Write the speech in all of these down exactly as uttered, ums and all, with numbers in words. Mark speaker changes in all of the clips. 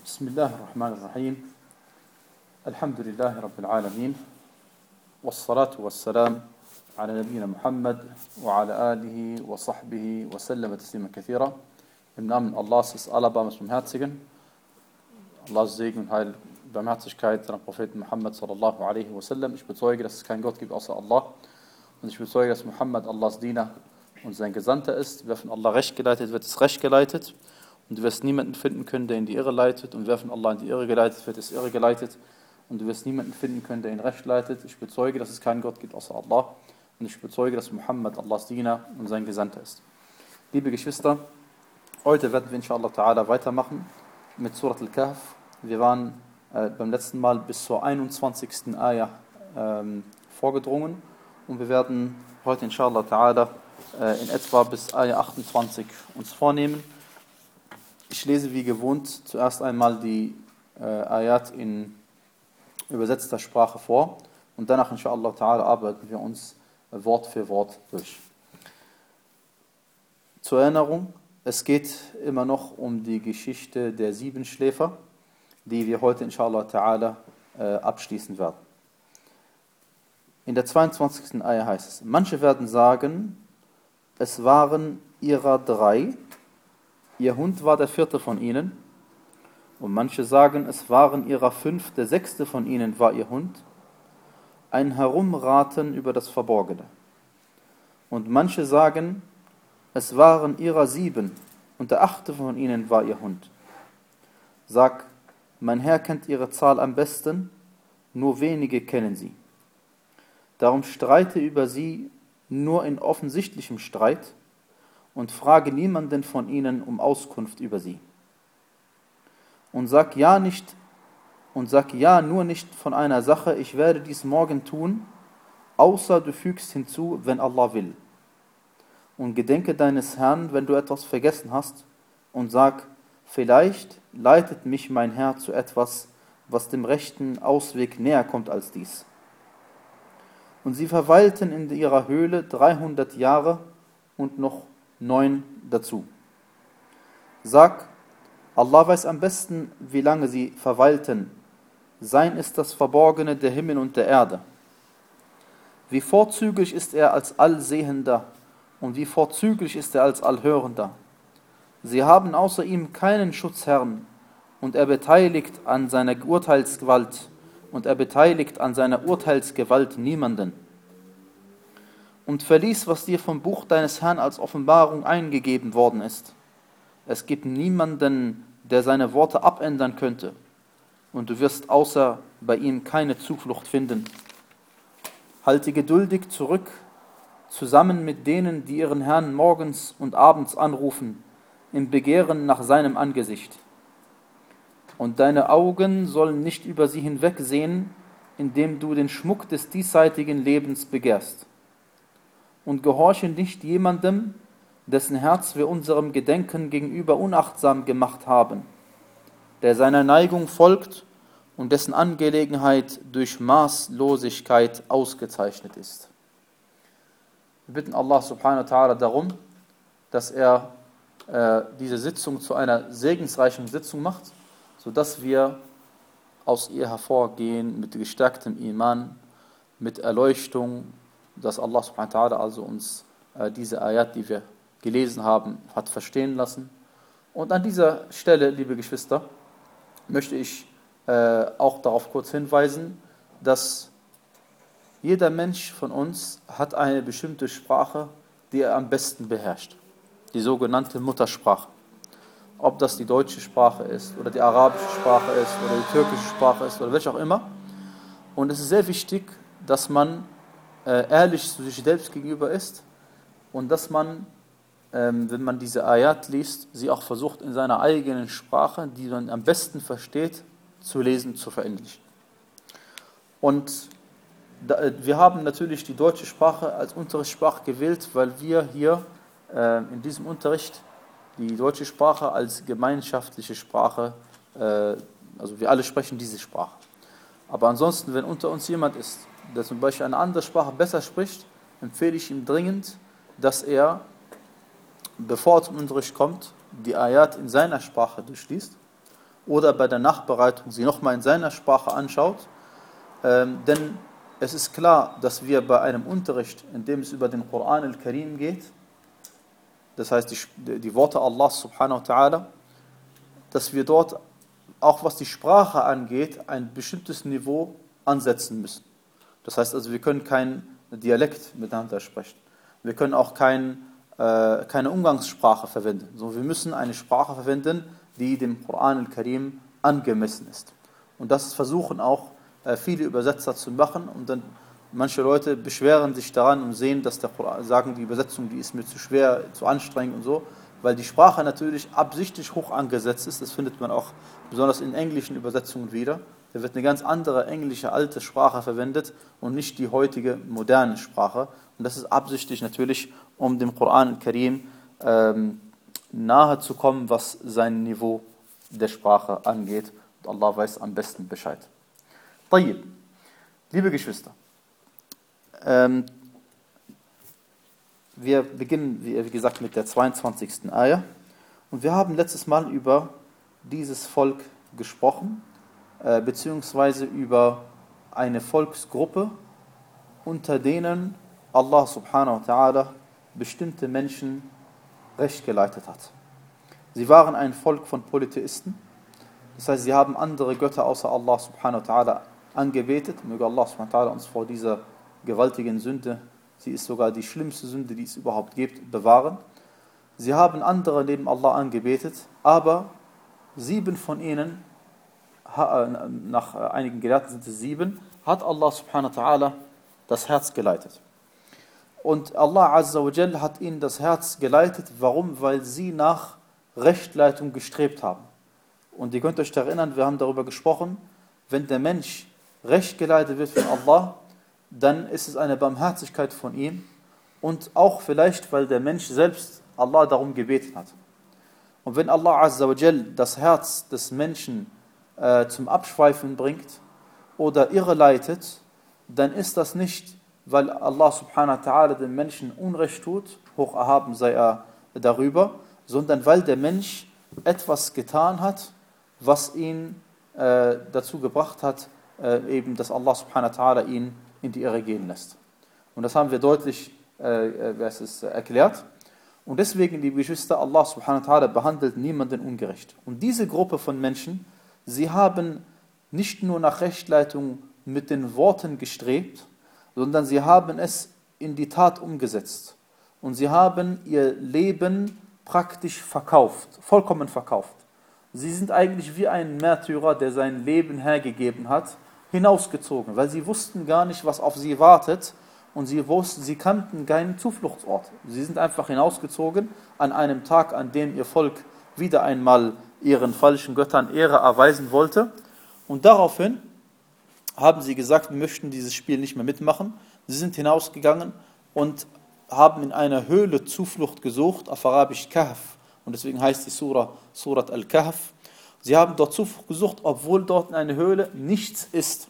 Speaker 1: بسم الله الرحمن الرحيم الحمد لله رب العالمين والصلاة والسلام على نبينا Muhammad وعلى آله وصحبه وسلم تسليما كثيرا. Im Namen Allahs des Allerbarmers Barmherzigen, Allahs Segen und Heil, Barmherzigkeit seiner Propheten Muhammad sallallahu alaihi wasallam. Ich bezeuge, dass es keinen Gott gibt außer Allah und ich bezeuge, dass Muhammad Allahs Diener und sein Gesandter ist. Wer von Allah recht geleitet wird, ist recht geleitet. Und du wirst niemanden finden können, der in die Irre leitet. Und wer von Allah in die Irre geleitet wird, ist irre geleitet. Und du wirst niemanden finden können, der ihn recht leitet. Ich bezeuge, dass es keinen Gott gibt außer Allah. Und ich bezeuge, dass Muhammad Allahs Diener und sein Gesandter ist. Liebe Geschwister, heute werden wir inshallah ta'ala weitermachen mit Surat Al-Kahf. Wir waren äh, beim letzten Mal bis zur einundzwanzigsten Ayah ähm, vorgedrungen. Und wir werden heute inshallah ta'ala äh, in etwa bis Ayah achtundzwanzig uns vornehmen. Ich lese wie gewohnt zuerst einmal die äh, Ayat in übersetzter Sprache vor und danach inshallah ta'ala arbeiten wir uns äh, Wort für Wort durch. Zur Erinnerung, es geht immer noch um die Geschichte der sieben Schläfer, die wir heute inshallah ta'ala äh, abschließen werden. In der zweiundzwanzigsten Ayah heißt es: Manche werden sagen, es waren ihrer drei, ihr Hund war der vierte von ihnen. Und manche sagen, es waren ihrer fünf, der sechste von ihnen war ihr Hund. Ein Herumraten über das Verborgene. Und manche sagen, es waren ihrer sieben, und der achte von ihnen war ihr Hund. Sag, mein Herr kennt ihre Zahl am besten, nur wenige kennen sie. Darum streite über sie nur in offensichtlichem Streit, und frage niemanden von ihnen um Auskunft über sie. Und sag ja nicht, und sag ja nur nicht von einer Sache, ich werde dies morgen tun, außer du fügst hinzu, wenn Allah will. Und gedenke deines Herrn, wenn du etwas vergessen hast, und sag, vielleicht leitet mich mein Herr zu etwas, was dem rechten Ausweg näher kommt als dies. Und sie verweilten in ihrer Höhle dreihundert Jahre und noch neun dazu. Sag, Allah weiß am besten, wie lange sie verweilten. Sein ist das Verborgene der Himmel und der Erde. Wie vorzüglich ist er als Allsehender und wie vorzüglich ist er als Allhörender. Sie haben außer ihm keinen Schutzherrn und er beteiligt an seiner Urteilsgewalt und er beteiligt an seiner Urteilsgewalt niemanden. Und verlies, was dir vom Buch deines Herrn als Offenbarung eingegeben worden ist. Es gibt niemanden, der seine Worte abändern könnte, und du wirst außer bei ihm keine Zuflucht finden. Halte geduldig zurück, zusammen mit denen, die ihren Herrn morgens und abends anrufen, im Begehren nach seinem Angesicht. Und deine Augen sollen nicht über sie hinwegsehen, indem du den Schmuck des diesseitigen Lebens begehrst. Und gehorche nicht jemandem, dessen Herz wir unserem Gedenken gegenüber unachtsam gemacht haben, der seiner Neigung folgt und dessen Angelegenheit durch Maßlosigkeit ausgezeichnet ist. Wir bitten Allah subhanahu wa ta'ala darum, dass er äh, diese Sitzung zu einer segensreichen Sitzung macht, sodass wir aus ihr hervorgehen mit gestärktem Iman, mit Erleuchtung, dass Allah subhanahu wa ta'ala also uns äh, diese Ayat, die wir gelesen haben, hat verstehen lassen. Und an dieser Stelle, liebe Geschwister, möchte ich äh, auch darauf kurz hinweisen, dass jeder Mensch von uns hat eine bestimmte Sprache, die er am besten beherrscht. Die sogenannte Muttersprache. Ob das die deutsche Sprache ist oder die arabische Sprache ist oder die türkische Sprache ist oder welche auch immer. Und es ist sehr wichtig, dass man ehrlich zu sich selbst gegenüber ist und dass man, ähm, wenn man diese Ayat liest, sie auch versucht in seiner eigenen Sprache, die man am besten versteht, zu lesen, zu verinnerlichen. Und da, wir haben natürlich die deutsche Sprache als Unterrichtssprache gewählt, weil wir hier äh, in diesem Unterricht die deutsche Sprache als gemeinschaftliche Sprache, äh, also wir alle sprechen diese Sprache. Aber ansonsten, wenn unter uns jemand ist, der zum Beispiel eine andere Sprache besser spricht, empfehle ich ihm dringend, dass er, bevor er zum Unterricht kommt, die Ayat in seiner Sprache durchliest oder bei der Nachbereitung sie nochmal in seiner Sprache anschaut. Ähm, denn es ist klar, dass wir bei einem Unterricht, in dem es über den Koran al-Karim geht, das heißt die, die Worte Allahs subhanahu wa ta'ala, dass wir dort, auch was die Sprache angeht, ein bestimmtes Niveau ansetzen müssen. Das heißt also, wir können kein Dialekt miteinander sprechen. Wir können auch kein, äh, keine Umgangssprache verwenden. So, wir müssen eine Sprache verwenden, die dem Koran al-Karim angemessen ist. Und das versuchen auch äh, viele Übersetzer zu machen. Und dann manche Leute beschweren sich daran und sehen, dass der Koran, sagen, die Übersetzung, die ist mir zu schwer, zu anstrengend und so, weil die Sprache natürlich absichtlich hoch angesetzt ist. Das findet man auch besonders in englischen Übersetzungen wieder. Da wird eine ganz andere englische alte Sprache verwendet und nicht die heutige moderne Sprache. Und das ist absichtlich natürlich, um dem Koran al-Karim ähm, nahe zu kommen, was sein Niveau der Sprache angeht. Und Allah weiß am besten Bescheid. Tayyib. Liebe Geschwister, ähm, wir beginnen, wie gesagt, mit der zweiundzwanzigsten Ayah. Und wir haben letztes Mal über dieses Volk gesprochen, äh, beziehungsweise über eine Volksgruppe, unter denen Allah subhanahu wa ta'ala bestimmte Menschen recht geleitet hat. Sie waren ein Volk von Polytheisten, das heißt, sie haben andere Götter außer Allah subhanahu wa ta'ala angebetet. Möge Allah subhanahu wa ta'ala uns vor dieser gewaltigen Sünde, sie ist sogar die schlimmste Sünde, die es überhaupt gibt, bewahren. Sie haben andere neben Allah angebetet, aber sieben von ihnen, nach einigen Gelehrten sind es sieben, hat Allah subhanahu wa ta'ala das Herz geleitet. Und Allah azza wa jalla hat ihnen das Herz geleitet. Warum? Weil sie nach Rechtleitung gestrebt haben. Und ihr könnt euch erinnern, wir haben darüber gesprochen, wenn der Mensch recht geleitet wird von Allah, dann ist es eine Barmherzigkeit von ihm und auch vielleicht, weil der Mensch selbst Allah darum gebeten hat. Und wenn Allah azza wa jalla das Herz des Menschen äh, zum Abschweifen bringt oder irreleitet, dann ist das nicht, weil Allah subhanahu wa ta'ala den Menschen Unrecht tut, hoch erhaben sei er darüber, sondern weil der Mensch etwas getan hat, was ihn äh, dazu gebracht hat, äh, eben, dass Allah subhanahu wa ta'ala ihn in die Irre gehen lässt. Und das haben wir deutlich äh, es ist, äh, erklärt. Und deswegen, liebe Geschwister, Allah subhanahu wa ta'ala behandelt niemanden ungerecht. Und diese Gruppe von Menschen, sie haben nicht nur nach Rechtleitung mit den Worten gestrebt, sondern sie haben es in die Tat umgesetzt. Und sie haben ihr Leben praktisch verkauft, vollkommen verkauft. Sie sind eigentlich wie ein Märtyrer, der sein Leben hergegeben hat, hinausgezogen, weil sie wussten gar nicht, was auf sie wartet und sie wussten, sie kannten keinen Zufluchtsort. Sie sind einfach hinausgezogen an einem Tag, an dem ihr Volk wieder einmal ihren falschen Göttern Ehre erweisen wollte. Und daraufhin haben sie gesagt, wir möchten dieses Spiel nicht mehr mitmachen. Sie sind hinausgegangen und haben in einer Höhle Zuflucht gesucht, auf Arabisch Kahf. Und deswegen heißt die Surah Surat al-Kahf. Sie haben dort Zuflucht gesucht, obwohl dort in einer Höhle nichts ist.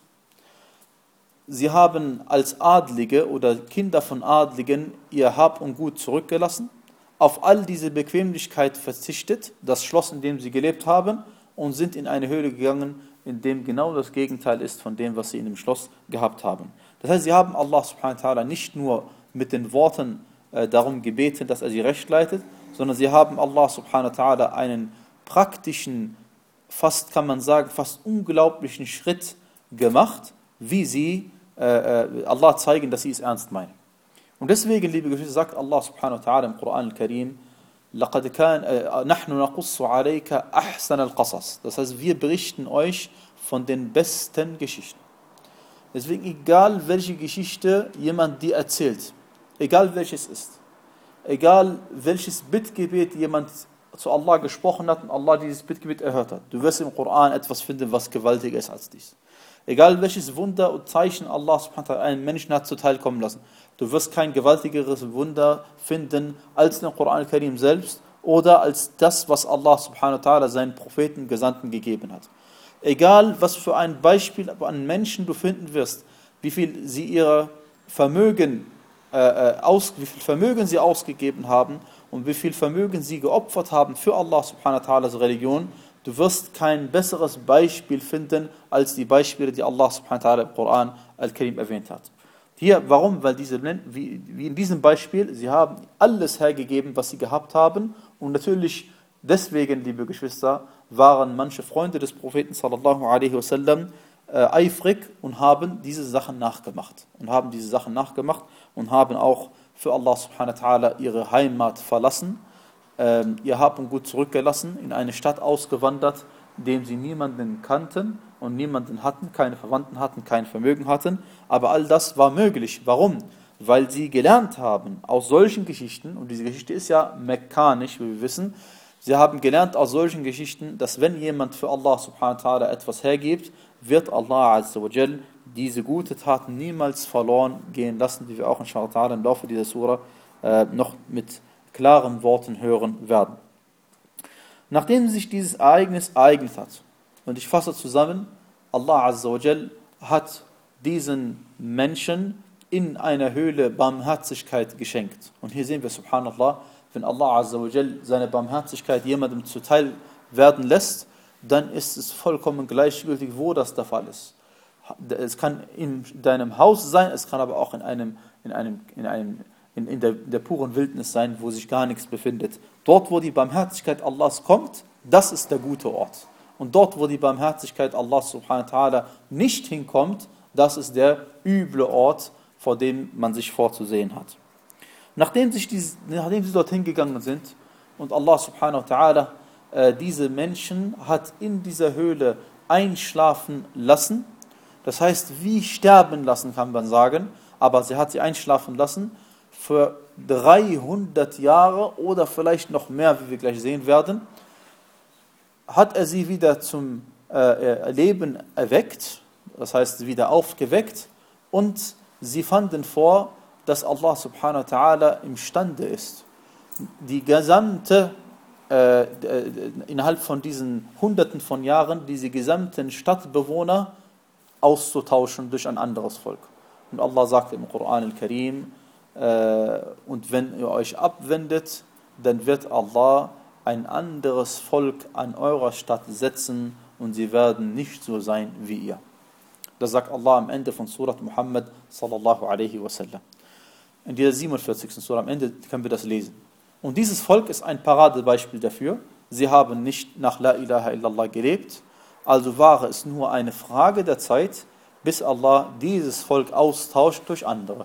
Speaker 1: Sie haben als Adlige oder Kinder von Adligen ihr Hab und Gut zurückgelassen, auf all diese Bequemlichkeit verzichtet, das Schloss, in dem sie gelebt haben, und sind in eine Höhle gegangen, in dem genau das Gegenteil ist von dem, was sie in dem Schloss gehabt haben. Das heißt, sie haben Allah subhanahu wa ta'ala nicht nur mit den Worten äh, darum gebeten, dass er sie recht leitet, sondern sie haben Allah subhanahu wa ta'ala einen praktischen, fast kann man sagen, fast unglaublichen Schritt gemacht, wie sie äh, Allah zeigen, dass sie es ernst meinen. Und deswegen, liebe Geschwister, sagt Allah subhanahu wa ta'ala im Koran al-Karim, لَقَدْ كَانَ نَحْنُ نَقُصُّ عَلَيْكَ أَحْسَنَ الْقَصَصِ. Das heißt, wir berichten euch von den besten Geschichten. Deswegen, egal welche Geschichte jemand dir erzählt, egal welches ist, egal welches Bittgebet jemand zu Allah gesprochen hat und Allah dieses Bittgebet erhört hat, du wirst im Koran etwas finden, was gewaltiger ist als dies. Egal welches Wunder und Zeichen Allah subhanahu wa ta'ala einen Menschen hat zuteil kommen lassen, du wirst kein gewaltigeres Wunder finden als den Koran al-Karim selbst oder als das, was Allah subhanahu wa ta'ala seinen Propheten, Gesandten gegeben hat. Egal, was für ein Beispiel an Menschen du finden wirst, wie viel sie ihre Vermögen, äh, aus, wie viel Vermögen sie ausgegeben haben und wie viel Vermögen sie geopfert haben für Allah subhanahu wa ta'alas Religion, Du wirst kein besseres Beispiel finden, als die Beispiele, die Allah subhanahu wa ta'ala im Koran al-Karim erwähnt hat. Hier, warum? Weil diese, wie, wie in diesem Beispiel, sie haben alles hergegeben, was sie gehabt haben. Und natürlich deswegen, liebe Geschwister, waren manche Freunde des Propheten sallallahu alaihi wasallam äh, eifrig und haben diese Sachen nachgemacht. Und haben diese Sachen nachgemacht und haben auch für Allah subhanahu wa ta'ala ihre Heimat verlassen, ähm, ihr Hab und Gut zurückgelassen, in eine Stadt ausgewandert, in dem sie niemanden kannten und niemanden hatten, keine Verwandten hatten, kein Vermögen hatten. Aber all das war möglich. Warum? Weil sie gelernt haben aus solchen Geschichten, und diese Geschichte ist ja mekkanisch, wie wir wissen, sie haben gelernt aus solchen Geschichten, dass wenn jemand für Allah subhanahu wa ta'ala etwas hergibt, wird Allah azza wa jal diese gute Taten niemals verloren gehen lassen, die wir auch inshallah im Laufe dieser Surah äh, noch mit klaren Worten hören werden. Nachdem sich dieses Ereignis ereignet hat, und ich fasse zusammen, Allah azza wa jal hat diesen Menschen in einer Höhle Barmherzigkeit geschenkt. Und hier sehen wir, subhanallah, wenn Allah azza wa jal seine Barmherzigkeit jemandem zuteil werden lässt, dann ist es vollkommen gleichgültig, wo das der Fall ist. Es kann in deinem Haus sein, es kann aber auch in einem, in einem, in einem, in, in, der, in der puren Wildnis sein, wo sich gar nichts befindet. Dort, wo die Barmherzigkeit Allahs kommt, das ist der gute Ort. Und dort, wo die Barmherzigkeit Allahs subhanahu wa ta'ala nicht hinkommt, das ist der üble Ort, vor dem man sich vorzusehen hat. Nachdem, sich diese, nachdem sie dorthin gegangen sind und Allah subhanahu wa ta'ala äh, diese Menschen hat in dieser Höhle einschlafen lassen, das heißt, wie sterben lassen, kann man sagen, aber sie hat sie einschlafen lassen für dreihundert Jahre oder vielleicht noch mehr, wie wir gleich sehen werden, hat er sie wieder zum äh, Leben erweckt, das heißt wieder aufgeweckt, und sie fanden vor, dass Allah subhanahu wa ta'ala imstande ist, die gesamte, äh, innerhalb von diesen Hunderten von Jahren, diese gesamten Stadtbewohner auszutauschen durch ein anderes Volk. Und Allah sagt im Koran al-Karim, äh, und wenn ihr euch abwendet, dann wird Allah ein anderes Volk an eurer Stadt setzen und sie werden nicht so sein wie ihr. Das sagt Allah am Ende von Surat Muhammad sallallahu alaihi wasallam. In dieser siebenundvierzigsten Surah am Ende können wir das lesen. Und dieses Volk ist ein Paradebeispiel dafür. Sie haben nicht nach La ilaha illallah gelebt, also war es nur eine Frage der Zeit, bis Allah dieses Volk austauscht durch andere.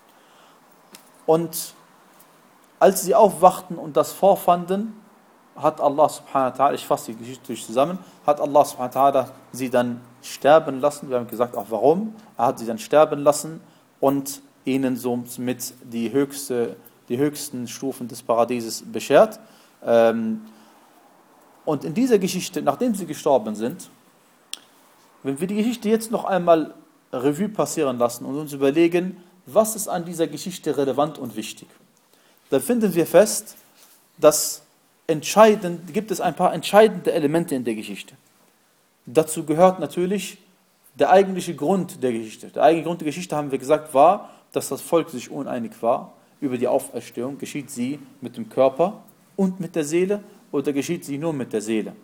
Speaker 1: Und als sie aufwachten und das vorfanden, hat Allah subhanahu wa ta'ala, ich fasse die Geschichte durch zusammen, hat Allah subhanahu wa ta'ala sie dann sterben lassen. Wir haben gesagt, auch warum. Er hat sie dann sterben lassen und ihnen somit die, höchste, die höchsten Stufen des Paradieses beschert. Und in dieser Geschichte, nachdem sie gestorben sind, wenn wir die Geschichte jetzt noch einmal Revue passieren lassen und uns überlegen, was ist an dieser Geschichte relevant und wichtig, dann finden wir fest, dass entscheidend, gibt es ein paar entscheidende Elemente in der Geschichte. Dazu gehört natürlich der eigentliche Grund der Geschichte. Der eigentliche Grund der Geschichte, haben wir gesagt, war, dass das Volk sich uneinig war über die Auferstehung. Geschieht sie mit dem Körper und mit der Seele oder geschieht sie nur mit der Seele?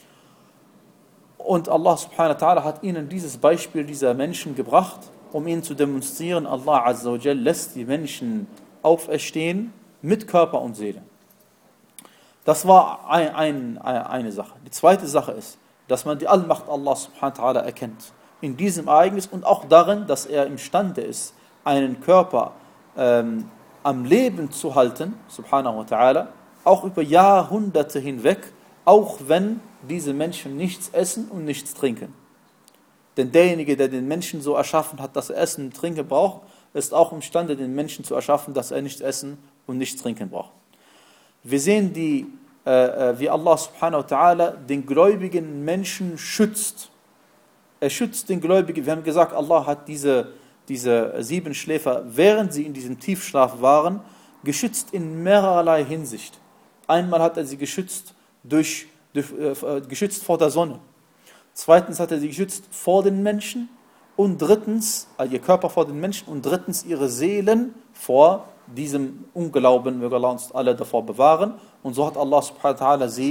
Speaker 1: Und Allah subhanahu wa ta'ala hat ihnen dieses Beispiel dieser Menschen gebracht, um ihnen zu demonstrieren, Allah azza wa jal lässt die Menschen auferstehen mit Körper und Seele. Das war ein, ein, eine Sache. Die zweite Sache ist, dass man die Allmacht Allah subhanahu wa ta'ala erkennt. In diesem Ereignis und auch darin, dass er imstande ist, einen Körper ähm, am Leben zu halten, subhanahu wa ta'ala, auch über Jahrhunderte hinweg, auch wenn diese Menschen nichts essen und nichts trinken. Denn derjenige, der den Menschen so erschaffen hat, dass er Essen und Trinken braucht, ist auch imstande, den Menschen zu erschaffen, dass er nichts essen und nichts trinken braucht. Wir sehen, die, äh, wie Allah subhanahu wa ta'ala den gläubigen Menschen schützt. Er schützt den Gläubigen. Wir haben gesagt, Allah hat diese, diese sieben Schläfer, während sie in diesem Tiefschlaf waren, geschützt in mehrerlei Hinsicht. Einmal hat er sie geschützt, durch, durch, äh, geschützt vor der Sonne. Zweitens hat er sie geschützt vor den Menschen. Und drittens, also ihr Körper vor den Menschen. Und drittens ihre Seelen vor diesem Unglauben. Möge Allah uns alle davor bewahren. Und so hat Allah subhanahu wa ta'ala sie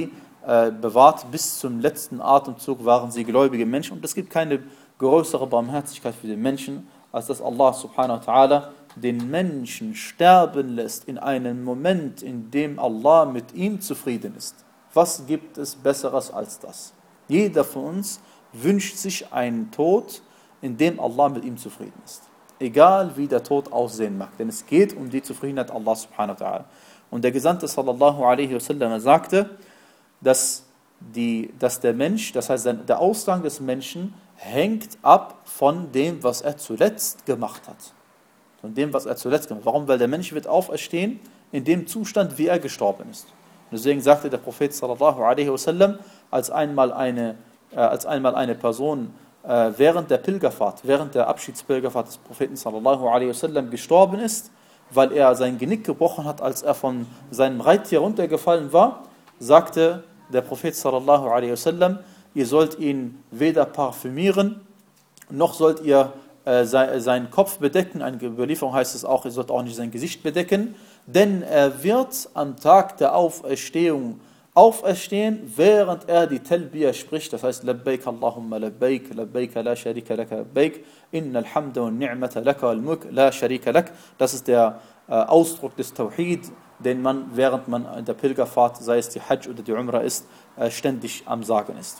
Speaker 1: äh, bewahrt. Bis zum letzten Atemzug waren sie gläubige Menschen. Und es gibt keine größere Barmherzigkeit für den Menschen, als dass Allah subhanahu wa ta'ala den Menschen sterben lässt in einem Moment, in dem Allah mit ihm zufrieden ist. Was gibt es Besseres als das? Jeder von uns wünscht sich einen Tod, in dem Allah mit ihm zufrieden ist. Egal wie der Tod aussehen mag, denn es geht um die Zufriedenheit Allah subhanahu wa ta'ala. Und der Gesandte sallallahu alaihi wasallam sagte, dass, die, dass der Mensch, das heißt der Ausgang des Menschen, hängt ab von dem, was er zuletzt gemacht hat. Von dem, was er zuletzt gemacht hat. Warum? Weil der Mensch wird auferstehen in dem Zustand, wie er gestorben ist. Und deswegen sagte der Prophet sallallahu alaihi wasallam, als einmal eine, äh, als einmal eine Person äh, während der Pilgerfahrt, während der Abschiedspilgerfahrt des Propheten sallallahu alaihi wasallam gestorben ist, weil er sein Genick gebrochen hat, als er von seinem Reittier runtergefallen war, sagte der Prophet sallallahu alaihi wasallam, ihr sollt ihn weder parfümieren, noch sollt ihr äh, se seinen Kopf bedecken. Eine Überlieferung heißt es auch, ihr sollt auch nicht sein Gesicht bedecken, denn er wird am Tag der Auferstehung auferstehen, während er die Talbiya spricht, das heißt, Labbaik Allahumma Labbaik, Labbaik la sharika laka Labbaik, innal hamda wa ni'mata laka wal mulk la sharika lak. Das ist der äh, Ausdruck des Tawhid, den man, während man in der Pilgerfahrt, sei es die Hajj oder die Umrah ist, äh, ständig am Sagen ist.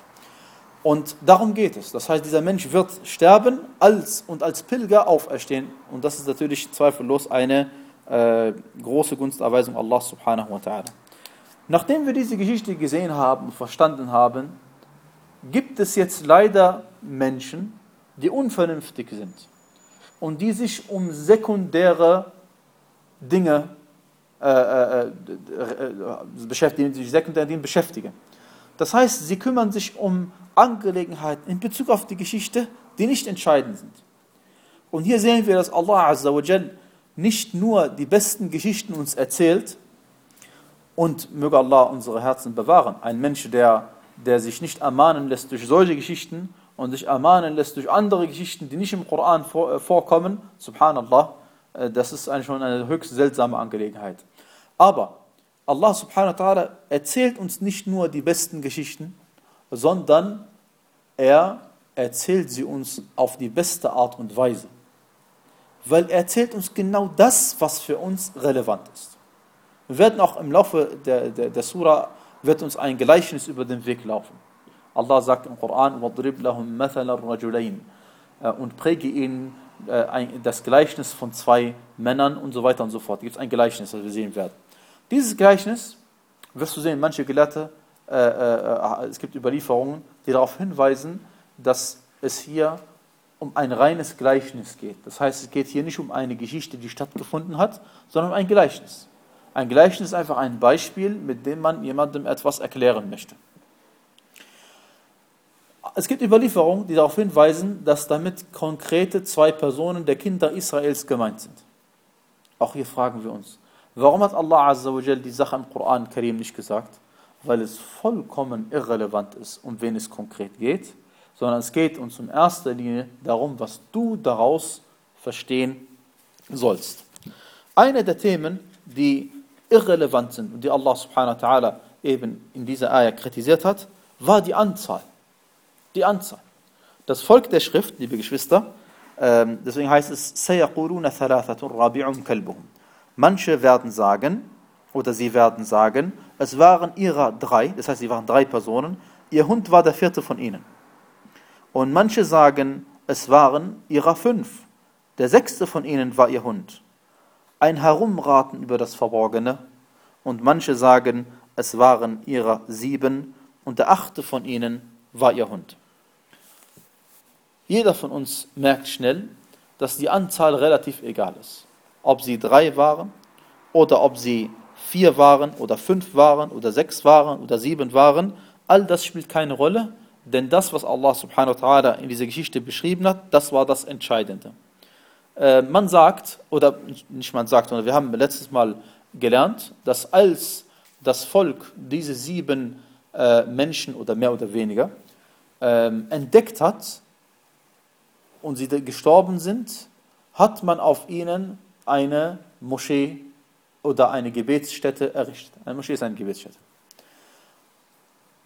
Speaker 1: Und darum geht es. Das heißt, dieser Mensch wird sterben als, und als Pilger auferstehen. Und das ist natürlich zweifellos eine äh, große Gunsterweisung Allah subhanahu wa ta'ala. Nachdem wir diese Geschichte gesehen haben und verstanden haben, gibt es jetzt leider Menschen, die unvernünftig sind und die sich um sekundäre Dinge äh, äh, äh, beschäftigen, die sich sekundär Dinge beschäftigen. Das heißt, sie kümmern sich um Angelegenheiten in Bezug auf die Geschichte, die nicht entscheidend sind. Und hier sehen wir, dass Allah Azza wa Jal nicht nur die besten Geschichten uns erzählt, und möge Allah unsere Herzen bewahren. Ein Mensch, der, der sich nicht ermahnen lässt durch solche Geschichten und sich ermahnen lässt durch andere Geschichten, die nicht im Koran vor, äh, vorkommen, subhanallah, äh, das ist eigentlich schon eine höchst seltsame Angelegenheit. Aber Allah subhanahu wa ta'ala erzählt uns nicht nur die besten Geschichten, sondern er erzählt sie uns auf die beste Art und Weise. Weil er erzählt uns genau das, was für uns relevant ist. Wir werden auch im Laufe der, der, der Surah, wird uns ein Gleichnis über den Weg laufen. Allah sagt im Koran, وَضْرِبْ لَهُمْ مَثَلَ الرَّجُلَيْنِ und präge ihnen das Gleichnis von zwei Männern und so weiter und so fort. Da gibt es ein Gleichnis, das wir sehen werden. Dieses Gleichnis, wirst du sehen, manche Gelehrte, äh, äh, es gibt Überlieferungen, die darauf hinweisen, dass es hier um ein reines Gleichnis geht. Das heißt, es geht hier nicht um eine Geschichte, die stattgefunden hat, sondern um ein Gleichnis. Ein Gleichnis ist einfach ein Beispiel, mit dem man jemandem etwas erklären möchte. Es gibt Überlieferungen, die darauf hinweisen, dass damit konkrete zwei Personen der Kinder Israels gemeint sind. Auch hier fragen wir uns, warum hat Allah Azza wa Jal die Sache im Koran Karim nicht gesagt? Weil es vollkommen irrelevant ist, um wen es konkret geht, sondern es geht uns in erster Linie darum, was du daraus verstehen sollst. Eine der Themen, die irrelevant sind und die Allah subhanahu wa ta'ala eben in dieser Ayah kritisiert hat, war die Anzahl. Die Anzahl. Das Volk der Schrift, liebe Geschwister, ähm, deswegen heißt es, سَيَقُولُونَ ثَلَاثَةٌ رَابِعُهُمْ كَلْبُهُمْ. Manche werden sagen, oder sie werden sagen, es waren ihrer drei, das heißt, sie waren drei Personen, ihr Hund war der vierte von ihnen. Und manche sagen, es waren ihrer fünf, der sechste von ihnen war ihr Hund. Ein Herumraten über das Verborgene, und manche sagen, es waren ihrer sieben und der achte von ihnen war ihr Hund. Jeder von uns merkt schnell, dass die Anzahl relativ egal ist. Ob sie drei waren oder ob sie vier waren oder fünf waren oder sechs waren oder sieben waren, all das spielt keine Rolle, denn das, was Allah subhanahu wa ta'ala in dieser Geschichte beschrieben hat, das war das Entscheidende. Man sagt, oder nicht man sagt, sondern wir haben letztes Mal gelernt, dass als das Volk diese sieben äh, Menschen oder mehr oder weniger ähm, entdeckt hat und sie gestorben sind, hat man auf ihnen eine Moschee oder eine Gebetsstätte errichtet. Eine Moschee ist eine Gebetsstätte.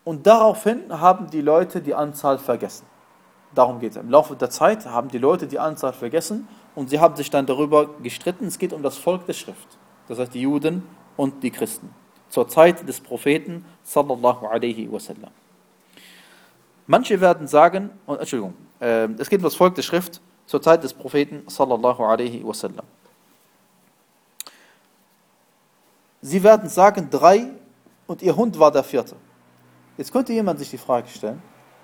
Speaker 1: Und daraufhin haben die Leute die Anzahl vergessen. Darum geht es. Im Laufe der Zeit haben die Leute die Anzahl vergessen und sie haben sich dann darüber gestritten. Es geht um das Volk der Schrift. Das heißt die Juden und die Christen. Zur Zeit des Propheten sallallahu alaihi wasallam. Manche werden sagen, oh, Entschuldigung, äh, es geht um das Volk der Schrift zur Zeit des Propheten sallallahu alaihi wasallam. Sie werden sagen, drei und ihr Hund war der vierte. Jetzt könnte jemand sich die Frage stellen,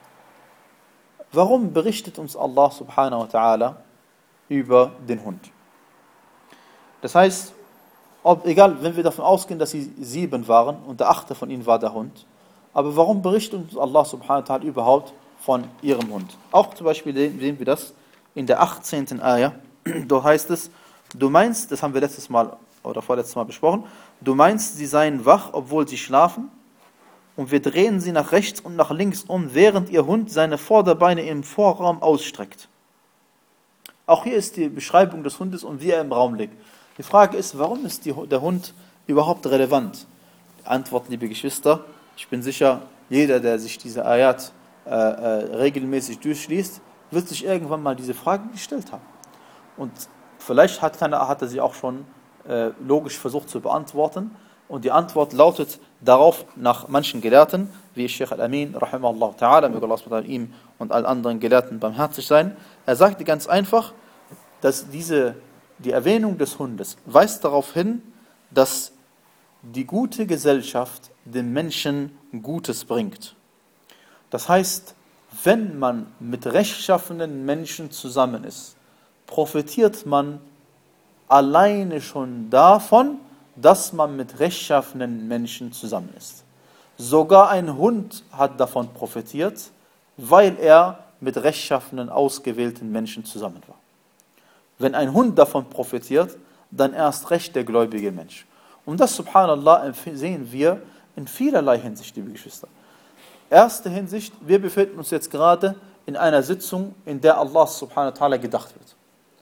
Speaker 1: warum berichtet uns Allah subhanahu wa ta'ala über den Hund? Das heißt, ob, egal, wenn wir davon ausgehen, dass sie sieben waren und der achte von ihnen war der Hund, aber warum berichtet uns Allah subhanahu wa ta'ala überhaupt von ihrem Hund? Auch zum Beispiel sehen wir das in der achtzehnten Ayah. Dort heißt es, du meinst, das haben wir letztes Mal oder vorletztes Mal besprochen, du meinst, sie seien wach, obwohl sie schlafen, und wir drehen sie nach rechts und nach links um, während ihr Hund seine Vorderbeine im Vorraum ausstreckt. Auch hier ist die Beschreibung des Hundes und wie er im Raum liegt. Die Frage ist, warum ist die, der Hund überhaupt relevant? Die Antwort, liebe Geschwister, ich bin sicher, jeder, der sich diese Ayat äh, äh, regelmäßig durchliest, wird sich irgendwann mal diese Frage gestellt haben. Und vielleicht hat, keine, hat er sie auch schon äh, logisch versucht zu beantworten. Und die Antwort lautet darauf nach manchen Gelehrten, wie Sheikh Al-Amin, rahimahullah ta'ala, möge Allah ihm und allen anderen Gelehrten barmherzig sein. Er sagte ganz einfach, dass diese, die Erwähnung des Hundes weist darauf hin, dass die gute Gesellschaft dem Menschen Gutes bringt. Das heißt, wenn man mit rechtschaffenen Menschen zusammen ist, profitiert man alleine schon davon, dass man mit rechtschaffenen Menschen zusammen ist. Sogar ein Hund hat davon profitiert, weil er mit rechtschaffenen, ausgewählten Menschen zusammen war. Wenn ein Hund davon profitiert, dann erst recht der gläubige Mensch. Und das, subhanallah, sehen wir in vielerlei Hinsicht, liebe Geschwister. Erste Hinsicht, wir befinden uns jetzt gerade in einer Sitzung, in der Allah subhanahu wa ta'ala gedacht wird.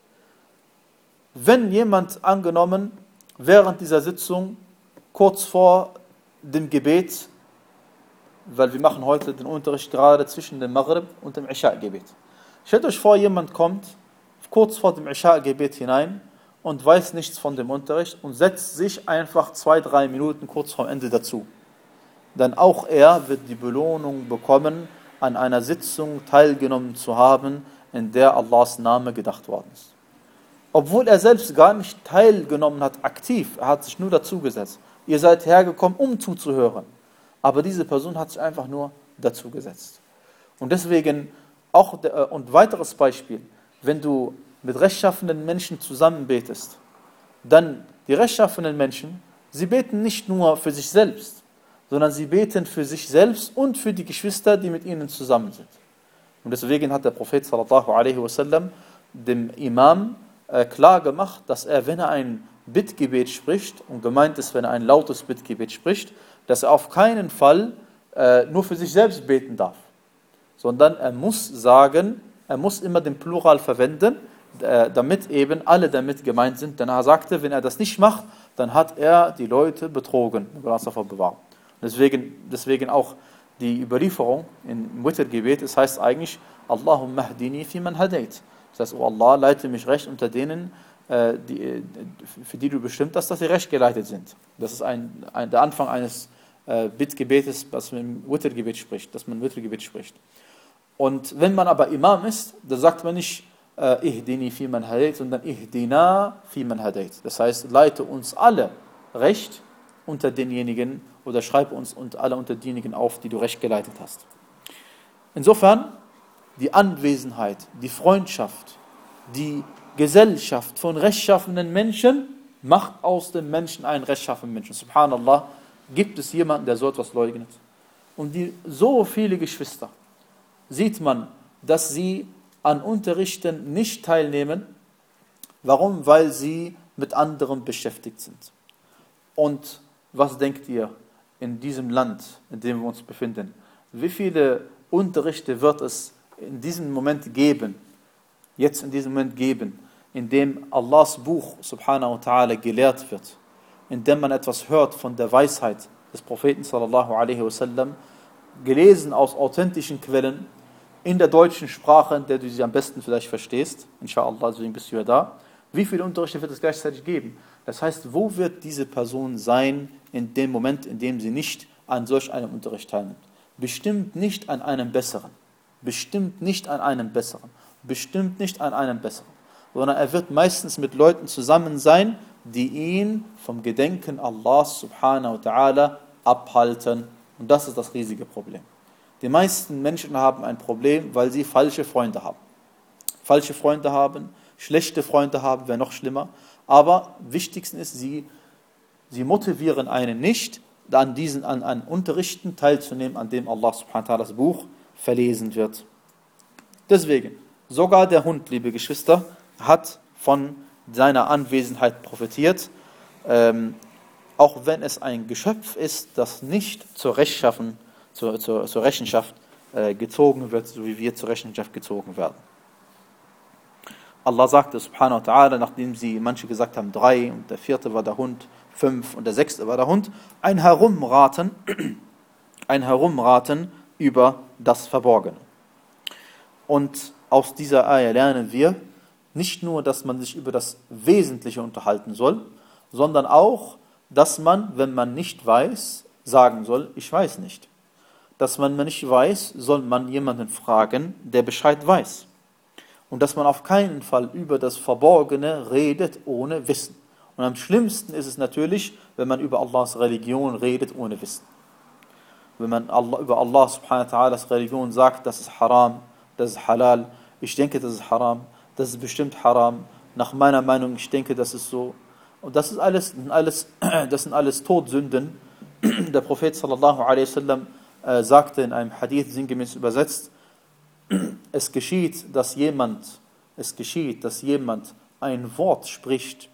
Speaker 1: Wenn jemand angenommen, während dieser Sitzung, kurz vor dem Gebet, weil wir machen heute den Unterricht gerade zwischen dem Maghrib und dem Isha-Gebet. Stellt euch vor, jemand kommt kurz vor dem Isha-Gebet hinein und weiß nichts von dem Unterricht und setzt sich einfach zwei, drei Minuten kurz vor Ende dazu. Dann auch er wird die Belohnung bekommen, an einer Sitzung teilgenommen zu haben, in der Allahs Name gedacht worden ist. Obwohl er selbst gar nicht teilgenommen hat, aktiv, er hat sich nur dazugesetzt. Ihr seid hergekommen, um zuzuhören. Aber diese Person hat sich einfach nur dazugesetzt. Und deswegen auch, und weiteres Beispiel, wenn du mit rechtschaffenen Menschen zusammen betest, dann die rechtschaffenen Menschen, sie beten nicht nur für sich selbst, sondern sie beten für sich selbst und für die Geschwister, die mit ihnen zusammen sind. Und deswegen hat der Prophet sallallahu alaihi wasallam dem Imam äh, klar gemacht, dass er, wenn er ein Bittgebet spricht, und gemeint ist, wenn er ein lautes Bittgebet spricht, dass er auf keinen Fall äh, nur für sich selbst beten darf, sondern er muss sagen, er muss immer den Plural verwenden, äh, damit eben alle damit gemeint sind. Denn er sagte, wenn er das nicht macht, dann hat er die Leute betrogen. Deswegen, deswegen auch die Überlieferung im Witr-Gebet, es heißt eigentlich, Allahumma hdini fi man hadait. Das heißt, oh Allah, leite mich recht unter denen, äh, die, für die du bestimmt hast, dass sie recht geleitet sind. Das ist ein, ein, der Anfang eines äh, Bittgebetes, was man im Witr-Gebet spricht, dass man im Witr-Gebet spricht. Und wenn man aber Imam ist, dann sagt man nicht äh, Ihdini fi man hadait, sondern Ihdina fi man hadait. Das heißt, leite uns alle recht unter denjenigen oder schreibe uns und alle unter denjenigen auf, die du recht geleitet hast. Insofern, die Anwesenheit, die Freundschaft, die Gesellschaft von rechtschaffenen Menschen macht aus dem Menschen einen rechtschaffenen Menschen. Subhanallah, gibt es jemanden, der so etwas leugnet? Und die, so viele Geschwister, sieht man, dass sie an Unterrichten nicht teilnehmen. Warum? Weil sie mit anderem beschäftigt sind. Und was denkt ihr in diesem Land, in dem wir uns befinden? Wie viele Unterrichte wird es in diesem Moment geben, jetzt in diesem Moment geben, in dem Allahs Buch, subhanahu wa ta'ala, gelehrt wird, in dem man etwas hört von der Weisheit des Propheten, sallallahu alaihi wasallam, gelesen aus authentischen Quellen, in der deutschen Sprache, in der du sie am besten vielleicht verstehst, inshallah, deswegen bist du ja da. Wie viele Unterrichte wird es gleichzeitig geben? Das heißt, wo wird diese Person sein in dem Moment, in dem sie nicht an solch einem Unterricht teilnimmt? Bestimmt nicht an einem besseren. Bestimmt nicht an einem besseren. Bestimmt nicht an einem besseren. Sondern er wird meistens mit Leuten zusammen sein, die ihn vom Gedenken Allahs subhanahu wa ta'ala abhalten. Und das ist das riesige Problem. Die meisten Menschen haben ein Problem, weil sie falsche Freunde haben. Falsche Freunde haben, schlechte Freunde haben, wäre noch schlimmer. Aber wichtigsten ist, sie, sie motivieren einen nicht, an diesen an, an Unterrichten teilzunehmen, an dem Allah subhanahu wa ta'ala das Buch verlesen wird. Deswegen, sogar der Hund, liebe Geschwister, hat von seiner Anwesenheit profitiert, ähm, auch wenn es ein Geschöpf ist, das nicht zur Rechtschaffen, zur, zur, zur Rechenschaft äh, gezogen wird, so wie wir zur Rechenschaft gezogen werden. Allah sagte subhanahu wa ta'ala, nachdem sie manche gesagt haben, drei und der vierte war der Hund, fünf und der sechste war der Hund, ein Herumraten, ein Herumraten über das Verborgene. Und aus dieser Ayah lernen wir nicht nur, dass man sich über das Wesentliche unterhalten soll, sondern auch, dass man, wenn man nicht weiß, sagen soll, ich weiß nicht. Dass man nicht weiß, soll man jemanden fragen, der Bescheid weiß. Und dass man auf keinen Fall über das Verborgene redet ohne Wissen. Und am schlimmsten ist es natürlich, wenn man über Allahs Religion redet ohne Wissen. Wenn man Allah, über Allah subhanahu wa ta'alas Religion sagt, das ist haram, das ist halal, ich denke, das ist haram, das ist bestimmt haram, nach meiner Meinung, ich denke, das ist so. Und das ist alles, alles, das sind alles Todsünden. Der Prophet sallallahu alaihi wasallam äh, sagte in einem Hadith sinngemäß übersetzt, es geschieht, dass jemand, es geschieht, dass jemand ein Wort spricht,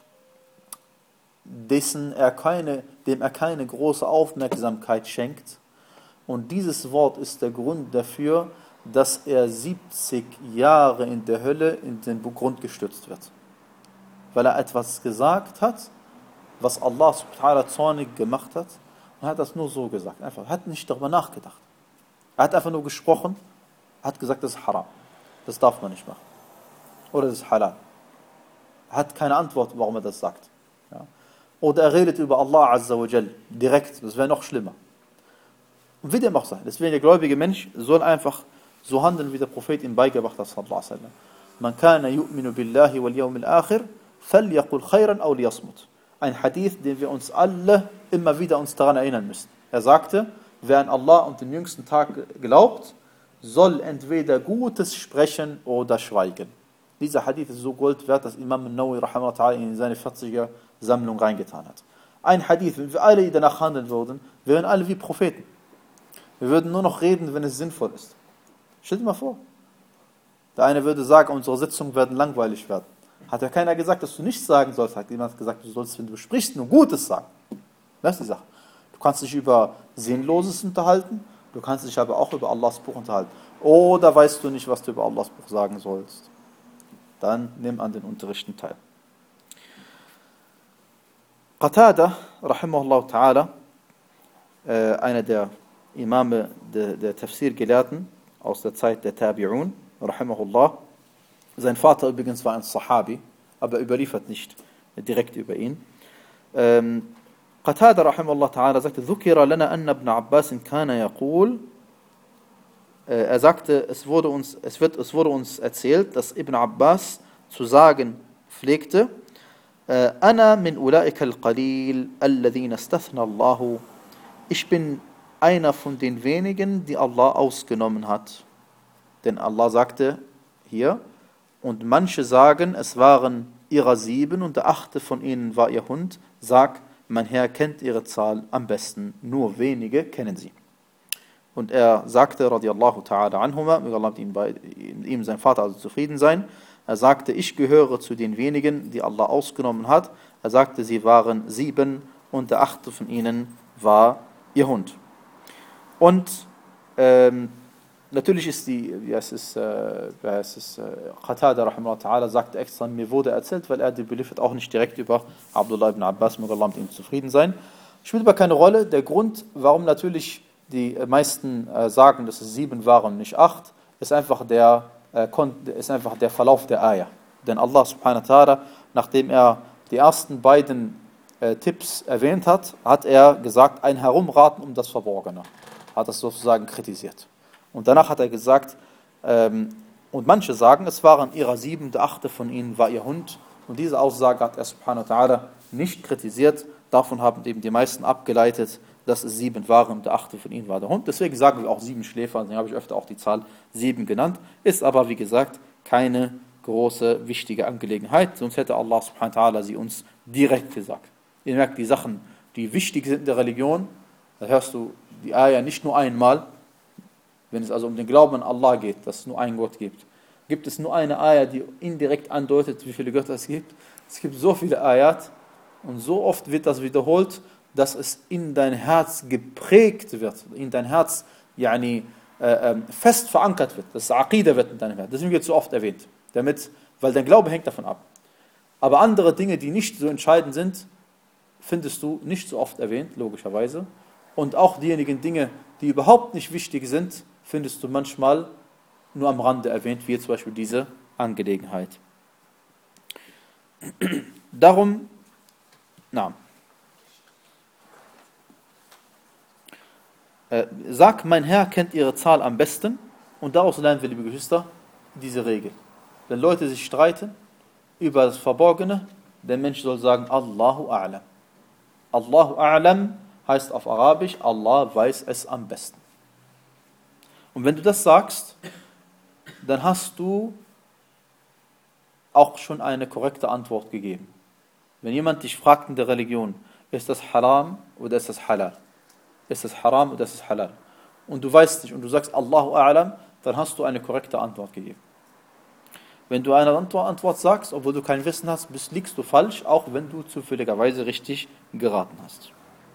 Speaker 1: dessen er keine, dem er keine große Aufmerksamkeit schenkt. Und dieses Wort ist der Grund dafür, dass er siebzig Jahre in der Hölle in den Grund gestürzt wird. Weil er etwas gesagt hat, was Allah subhanahu wa ta'ala zornig gemacht hat, und hat das nur so gesagt. Einfach, hat nicht darüber nachgedacht. Er hat einfach nur gesprochen, hat gesagt, das ist haram. Das darf man nicht machen. Oder das ist halal. Er hat keine Antwort, warum er das sagt. Ja. Oder er redet über Allah azza wa jal direkt, das wäre noch schlimmer. Und wie dem auch sei. Deswegen der gläubige Mensch soll einfach so handeln, wie der Prophet ihm beigebracht hat, sallallahu alaihi wasallam. Man kana yu'minu billahi wal yawmil akhir, falyaqul khayran aw liyasmut. Ein Hadith, den wir uns alle immer wieder uns daran erinnern müssen. Er sagte, wer an Allah und den jüngsten Tag glaubt, soll entweder Gutes sprechen oder schweigen. Dieser Hadith ist so Gold wert, dass Imam an-Nawawi rahimahullah in seine vierziger Sammlung reingetan hat. Ein Hadith, wenn wir alle danach handeln würden, wären alle wie Propheten. Wir würden nur noch reden, wenn es sinnvoll ist. Stell dir mal vor. Der eine würde sagen, unsere Sitzungen werden langweilig werden. Hat ja keiner gesagt, dass du nichts sagen sollst. Hat jemand gesagt, du sollst, wenn du sprichst, nur Gutes sagen. Das ist die Sache. Du kannst dich über Sinnloses unterhalten, du kannst dich aber auch über Allahs Buch unterhalten. Oder weißt du nicht, was du über Allahs Buch sagen sollst. Dann nimm an den Unterrichten teil. Qatada, rahimahullah ta'ala, äh, einer der Imame der, der Tafsir-Gelehrten aus der Zeit der Tabi'un, rahimahullah. Sein Vater übrigens war ein Sahabi, aber überliefert nicht direkt über ihn. Ähm, Qatada rahimahullah ta'ala sagte, ذُكِرَ لَنَا أَنَّ ابْنَ عَبَّاسٍ كَانَ يَقُولُ Er sagte, es wurde, uns, es, wird, es wurde uns erzählt, dass Ibn Abbas zu sagen pflegte, أَنَا مِنْ أُولَٰئِكَ الْقَلِيلِ الَّذِينَ اسْتَثْنَى اللَّهُ Ich bin einer von den wenigen, die Allah ausgenommen hat. Denn Allah sagte hier, und manche sagen, es waren ihrer sieben und der achte von ihnen war ihr Hund. Sag, mein Herr kennt ihre Zahl am besten, nur wenige kennen sie. Und er sagte, radiallahu ta'ala anhuma, möge Allah mit ihm, bei, ihm sein Vater also zufrieden sein, er sagte, ich gehöre zu den wenigen, die Allah ausgenommen hat. Er sagte, sie waren sieben und der achte von ihnen war ihr Hund. Und ähm, natürlich ist die, wie heißt es, äh, wie heißt es, äh, Qatada rahimahullah ta'ala sagte extra, mir wurde erzählt, weil er die beliefert auch nicht direkt über Abdullah ibn Abbas, möge Allah mit ihm zufrieden sein. Spielt aber keine Rolle. Der Grund, warum natürlich die meisten äh, sagen, dass es sieben waren, nicht acht, ist einfach der, äh, ist einfach der Verlauf der Ayah. Denn Allah subhanahu wa ta'ala, nachdem er die ersten beiden äh, Tipps erwähnt hat, hat er gesagt, ein Herumraten um das Verborgene. Hat das sozusagen kritisiert. Und danach hat er gesagt, ähm, und manche sagen, es waren ihrer sieben, der achte von ihnen war ihr Hund. Und diese Aussage hat er subhanahu wa ta'ala nicht kritisiert. Davon haben eben die meisten abgeleitet, dass es sieben waren, der achte von ihnen war der Hund. Deswegen sagen wir auch sieben Schläfer, deswegen habe ich öfter auch die Zahl sieben genannt. Ist aber, wie gesagt, keine große, wichtige Angelegenheit, sonst hätte Allah subhanahu wa ta'ala sie uns direkt gesagt. Ihr merkt, die Sachen, die wichtig sind in der Religion, da hörst du die Ayah nicht nur einmal, wenn es also um den Glauben an Allah geht, dass es nur einen Gott gibt. Gibt es nur eine Ayah, die indirekt andeutet, wie viele Götter es gibt? Es gibt so viele Ayat und so oft wird das wiederholt, dass es in dein Herz geprägt wird, in dein Herz yani, äh, fest verankert wird, dass Aqidah wird in deinem Herz. Deswegen wird so oft erwähnt, damit, weil dein Glaube hängt davon ab. Aber andere Dinge, die nicht so entscheidend sind, findest du nicht so oft erwähnt, logischerweise. Und auch diejenigen Dinge, die überhaupt nicht wichtig sind, findest du manchmal nur am Rande erwähnt, wie zum Beispiel diese Angelegenheit. Darum, na, äh, sag, mein Herr kennt ihre Zahl am besten, und daraus lernen wir, liebe Geschwister, diese Regel. Wenn Leute sich streiten über das Verborgene, der Mensch soll sagen, Allahu A'lam. Allahu A'lam heißt auf Arabisch, Allah weiß es am besten. Und wenn du das sagst, dann hast du auch schon eine korrekte Antwort gegeben. Wenn jemand dich fragt in der Religion, ist das haram oder ist das halal? Ist das haram oder ist das halal? Und du weißt nicht und du sagst Allahu A'lam, dann hast du eine korrekte Antwort gegeben. Wenn du eine Antwort sagst, obwohl du kein Wissen hast, bist, liegst du falsch, auch wenn du zufälligerweise richtig geraten hast.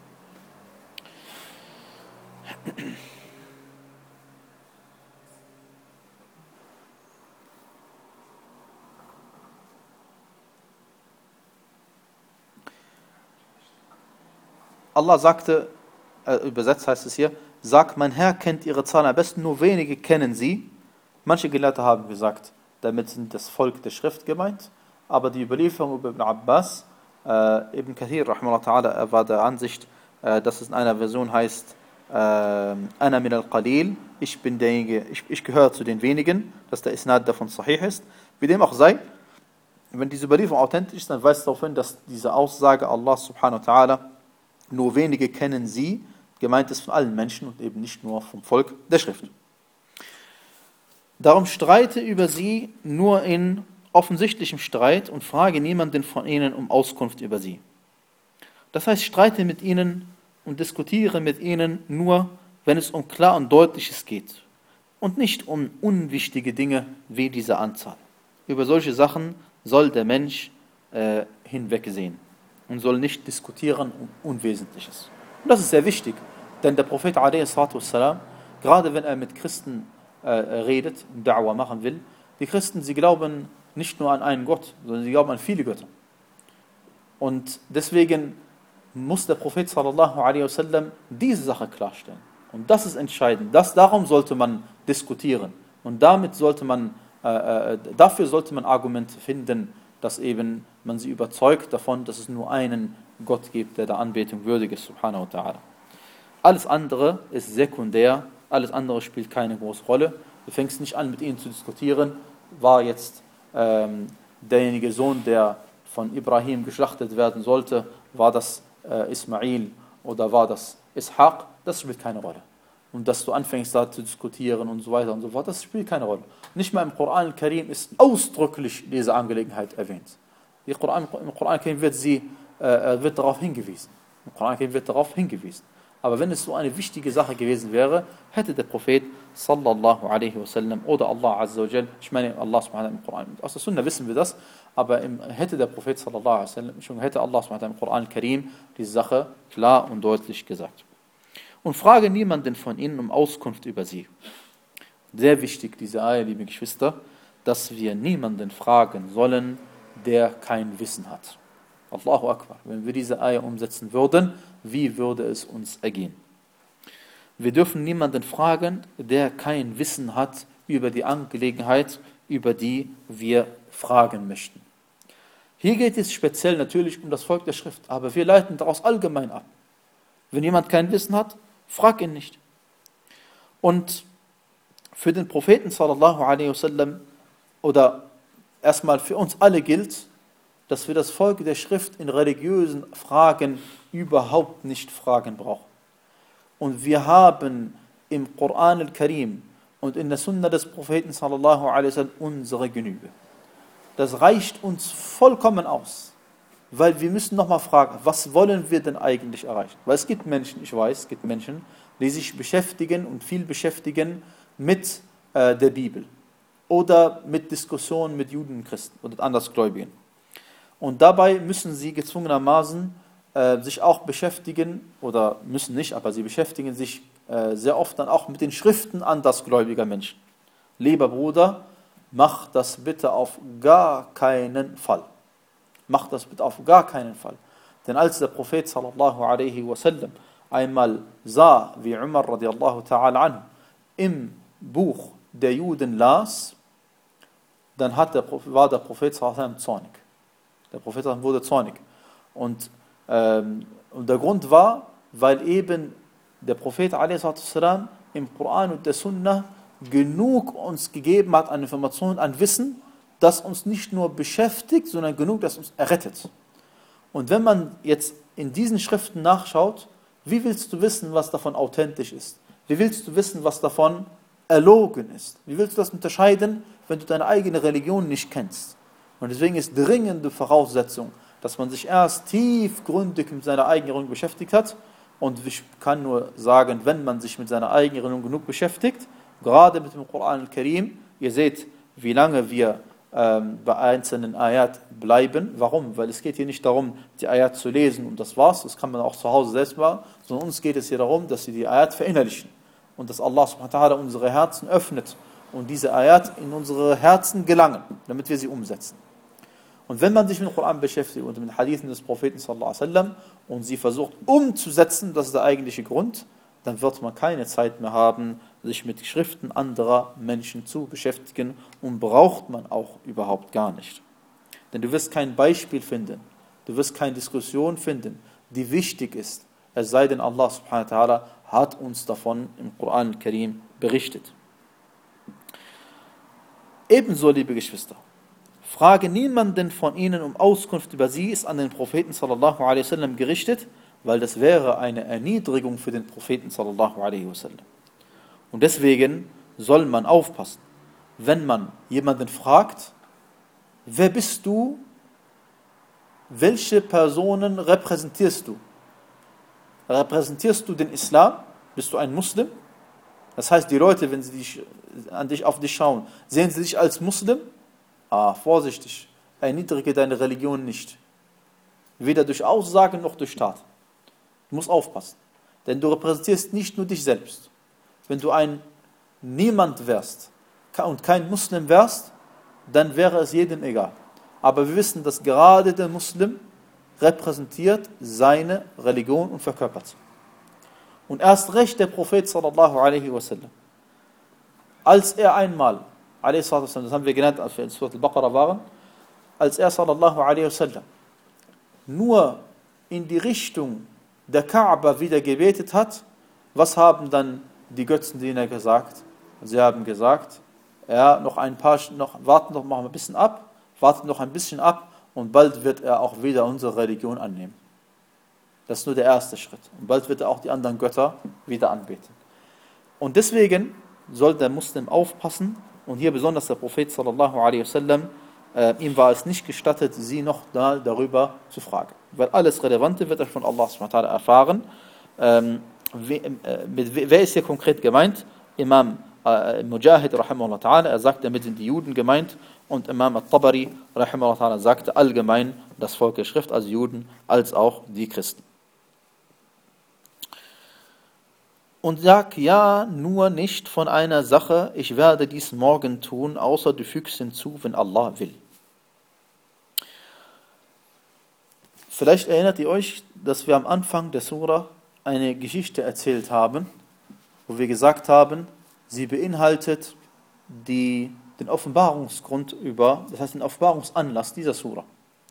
Speaker 1: Allah sagte, äh, übersetzt heißt es hier, sag, mein Herr kennt ihre Zahlen am besten, nur wenige kennen sie. Manche Gelehrte haben gesagt, damit sind das Volk der Schrift gemeint, aber die Überlieferung über Ibn Abbas, äh, Ibn Kathir, rahimahullah, er war der Ansicht, äh, dass es in einer Version heißt, äh, Ana min al-Qalil, ich bin derjenige, ich, ich gehöre zu den wenigen, dass der Isnad davon sahih ist. Wie dem auch sei, wenn diese Überlieferung authentisch ist, dann weist es darauf hin, dass diese Aussage Allah subhanahu wa ta'ala, nur wenige kennen sie, gemeint ist von allen Menschen und eben nicht nur vom Volk der Schrift. Darum streite über sie nur in offensichtlichem Streit und frage niemanden von ihnen um Auskunft über sie. Das heißt, streite mit ihnen und diskutiere mit ihnen nur, wenn es um klar und deutliches geht und nicht um unwichtige Dinge wie diese Anzahl. Über solche Sachen soll der Mensch äh, hinwegsehen und soll nicht diskutieren um Unwesentliches. Und das ist sehr wichtig, denn der Prophet a d s, gerade wenn er mit Christen äh, redet, Da'wah machen will, die Christen, sie glauben nicht nur an einen Gott, sondern sie glauben an viele Götter. Und deswegen muss der Prophet sallallahu alaihi wasallam diese Sache klarstellen. Und das ist entscheidend. Das, darum sollte man diskutieren. Und damit sollte man, äh, dafür sollte man Argumente finden, dass eben man sie überzeugt davon, dass es nur einen Gott gibt, der der Anbetung würdig ist, subhanahu wa ta'ala. Alles andere ist sekundär, alles andere spielt keine große Rolle. Du fängst nicht an, mit ihnen zu diskutieren, war jetzt ähm, derjenige Sohn, der von Ibrahim geschlachtet werden sollte, war das äh, Ismail oder war das Ishaq, das spielt keine Rolle. Und dass du anfängst da zu diskutieren und so weiter und so fort, das spielt keine Rolle. Nicht mal im Koran al-Karim ist ausdrücklich diese Angelegenheit erwähnt. Die Koran, Im Koran al-Karim wird, sie, äh, wird darauf hingewiesen. Im Koran al-Karim wird darauf hingewiesen. Aber wenn es so eine wichtige Sache gewesen wäre, hätte der Prophet sallallahu alaihi wasallam oder Allah azza wa jal, ich meine Allah subhanahu wa ta'ala im Koran, aus der Sunna wissen wir das, aber im, hätte der Prophet sallallahu alaihi wasallam, schon hätte Allah subhanahu wa ta'ala im Koran al-Karim diese Sache klar und deutlich gesagt. Und frage niemanden von ihnen um Auskunft über sie. Sehr wichtig, diese Ayah, liebe Geschwister, dass wir niemanden fragen sollen, der kein Wissen hat. Allahu Akbar. Wenn wir diese Ayah umsetzen würden, wie würde es uns ergehen? Wir dürfen niemanden fragen, der kein Wissen hat über die Angelegenheit, über die wir fragen möchten. Hier geht es speziell natürlich um das Volk der Schrift, aber wir leiten daraus allgemein ab. Wenn jemand kein Wissen hat, frag ihn nicht. Und für den Propheten sallallahu alaihi wasallam oder erstmal für uns alle gilt, dass wir das Volk der Schrift in religiösen Fragen überhaupt nicht fragen brauchen. Und wir haben im Koran al-Karim und in der Sunna des Propheten sallallahu alaihi wasallam unsere Genüge. Das reicht uns vollkommen aus, weil wir müssen nochmal fragen, was wollen wir denn eigentlich erreichen? Weil es gibt Menschen, ich weiß, es gibt Menschen, die sich beschäftigen und viel beschäftigen mit äh, der Bibel oder mit Diskussionen mit Juden und Christen oder Andersgläubigen. Und dabei müssen sie gezwungenermaßen äh, sich auch beschäftigen, oder müssen nicht, aber sie beschäftigen sich äh, sehr oft dann auch mit den Schriften andersgläubiger Menschen. Lieber Bruder, mach das bitte auf gar keinen Fall. Mach das bitte auf gar keinen Fall. Denn als der Prophet sallallahu alaihi wasallam einmal sah, wie Umar radiallahu ta'ala anhu im Buch der Juden las, dann hat der, war der Prophet sallallahu alaihi wasallam zornig. Der Prophet wurde zornig. Und, ähm, und der Grund war, weil eben der Prophet alaihi wasallam im Koran und der Sunnah genug uns gegeben hat an Informationen, an Wissen, das uns nicht nur beschäftigt, sondern genug, das uns errettet. Und wenn man jetzt in diesen Schriften nachschaut, wie willst du wissen, was davon authentisch ist? Wie willst du wissen, was davon erlogen ist? Wie willst du das unterscheiden, wenn du deine eigene Religion nicht kennst? Und deswegen ist dringende Voraussetzung, dass man sich erst tiefgründig mit seiner eigenen Religion beschäftigt hat. Und ich kann nur sagen, wenn man sich mit seiner eigenen Religion genug beschäftigt, gerade mit dem Koran al-Karim, ihr seht, wie lange wir ähm, bei einzelnen Ayat bleiben. Warum? Weil es geht hier nicht darum, die Ayat zu lesen und das war's, das kann man auch zu Hause selbst machen, sondern uns geht es hier darum, dass sie die Ayat verinnerlichen und dass Allah subhanahu wa ta'ala unsere Herzen öffnet und diese Ayat in unsere Herzen gelangen, damit wir sie umsetzen. Und wenn man sich mit dem Koran beschäftigt und mit den Hadithen des Propheten sallallahu alaihi wasallam und sie versucht umzusetzen, das ist der eigentliche Grund, dann wird man keine Zeit mehr haben, sich mit Schriften anderer Menschen zu beschäftigen und braucht man auch überhaupt gar nicht. Denn du wirst kein Beispiel finden, du wirst keine Diskussion finden, die wichtig ist, es sei denn Allah subhanahu wa ta'ala hat uns davon im Koran al-Karim berichtet. Ebenso, liebe Geschwister, frage niemanden von ihnen um Auskunft über sie, ist an den Propheten sallallahu alaihi wasallam gerichtet, weil das wäre eine Erniedrigung für den Propheten sallallahu alaihi wasallam. Und deswegen soll man aufpassen, wenn man jemanden fragt, wer bist du, welche Personen repräsentierst du? Repräsentierst du den Islam? Bist du ein Muslim? Das heißt, die Leute, wenn sie dich, an dich, auf dich schauen, sehen sie dich als Muslim? Ah, vorsichtig, erniedrige deine Religion nicht. Weder durch Aussagen noch durch Tat. Du musst aufpassen, denn du repräsentierst nicht nur dich selbst. Wenn du ein Niemand wärst und kein Muslim wärst, dann wäre es jedem egal. Aber wir wissen, dass gerade der Muslim repräsentiert seine Religion und verkörpert sie. Und erst recht der Prophet sallallahu alaihi wasallam, als er einmal, alaihi wasallam, das haben wir genannt, als wir in Surah al-Baqarah waren, als er sallallahu alaihi wasallam nur in die Richtung der Kaaba wieder gebetet hat, was haben dann die Götzendiener gesagt? Sie haben gesagt, ja, noch ein paar, noch, warten noch mal ein bisschen ab, warten noch ein bisschen ab und bald wird er auch wieder unsere Religion annehmen. Das ist nur der erste Schritt. Und bald wird er auch die anderen Götter wieder anbeten. Und deswegen soll der Muslim aufpassen und hier besonders der Prophet sallallahu alaihi wasallam, äh, ihm war es nicht gestattet, sie noch da, darüber zu fragen. Weil alles Relevante wird er von Allah subhanahu wa ta'ala erfahren. Ähm, we, äh, mit, wer ist hier konkret gemeint? Imam äh, Mujahid rahimahullah ta'ala, er sagt, damit sind die Juden gemeint, und Imam al-Tabari rahimahullah ta'ala sagte allgemein das Volk der Schrift, also Juden, als auch die Christen. Und sag ja nur nicht von einer Sache, ich werde dies morgen tun, außer du fügst hinzu, wenn Allah will. Vielleicht erinnert ihr euch, dass wir am Anfang der Surah eine Geschichte erzählt haben wo wir gesagt haben, sie beinhaltet die, den Offenbarungsgrund über, das heißt den Offenbarungsanlass dieser Sura.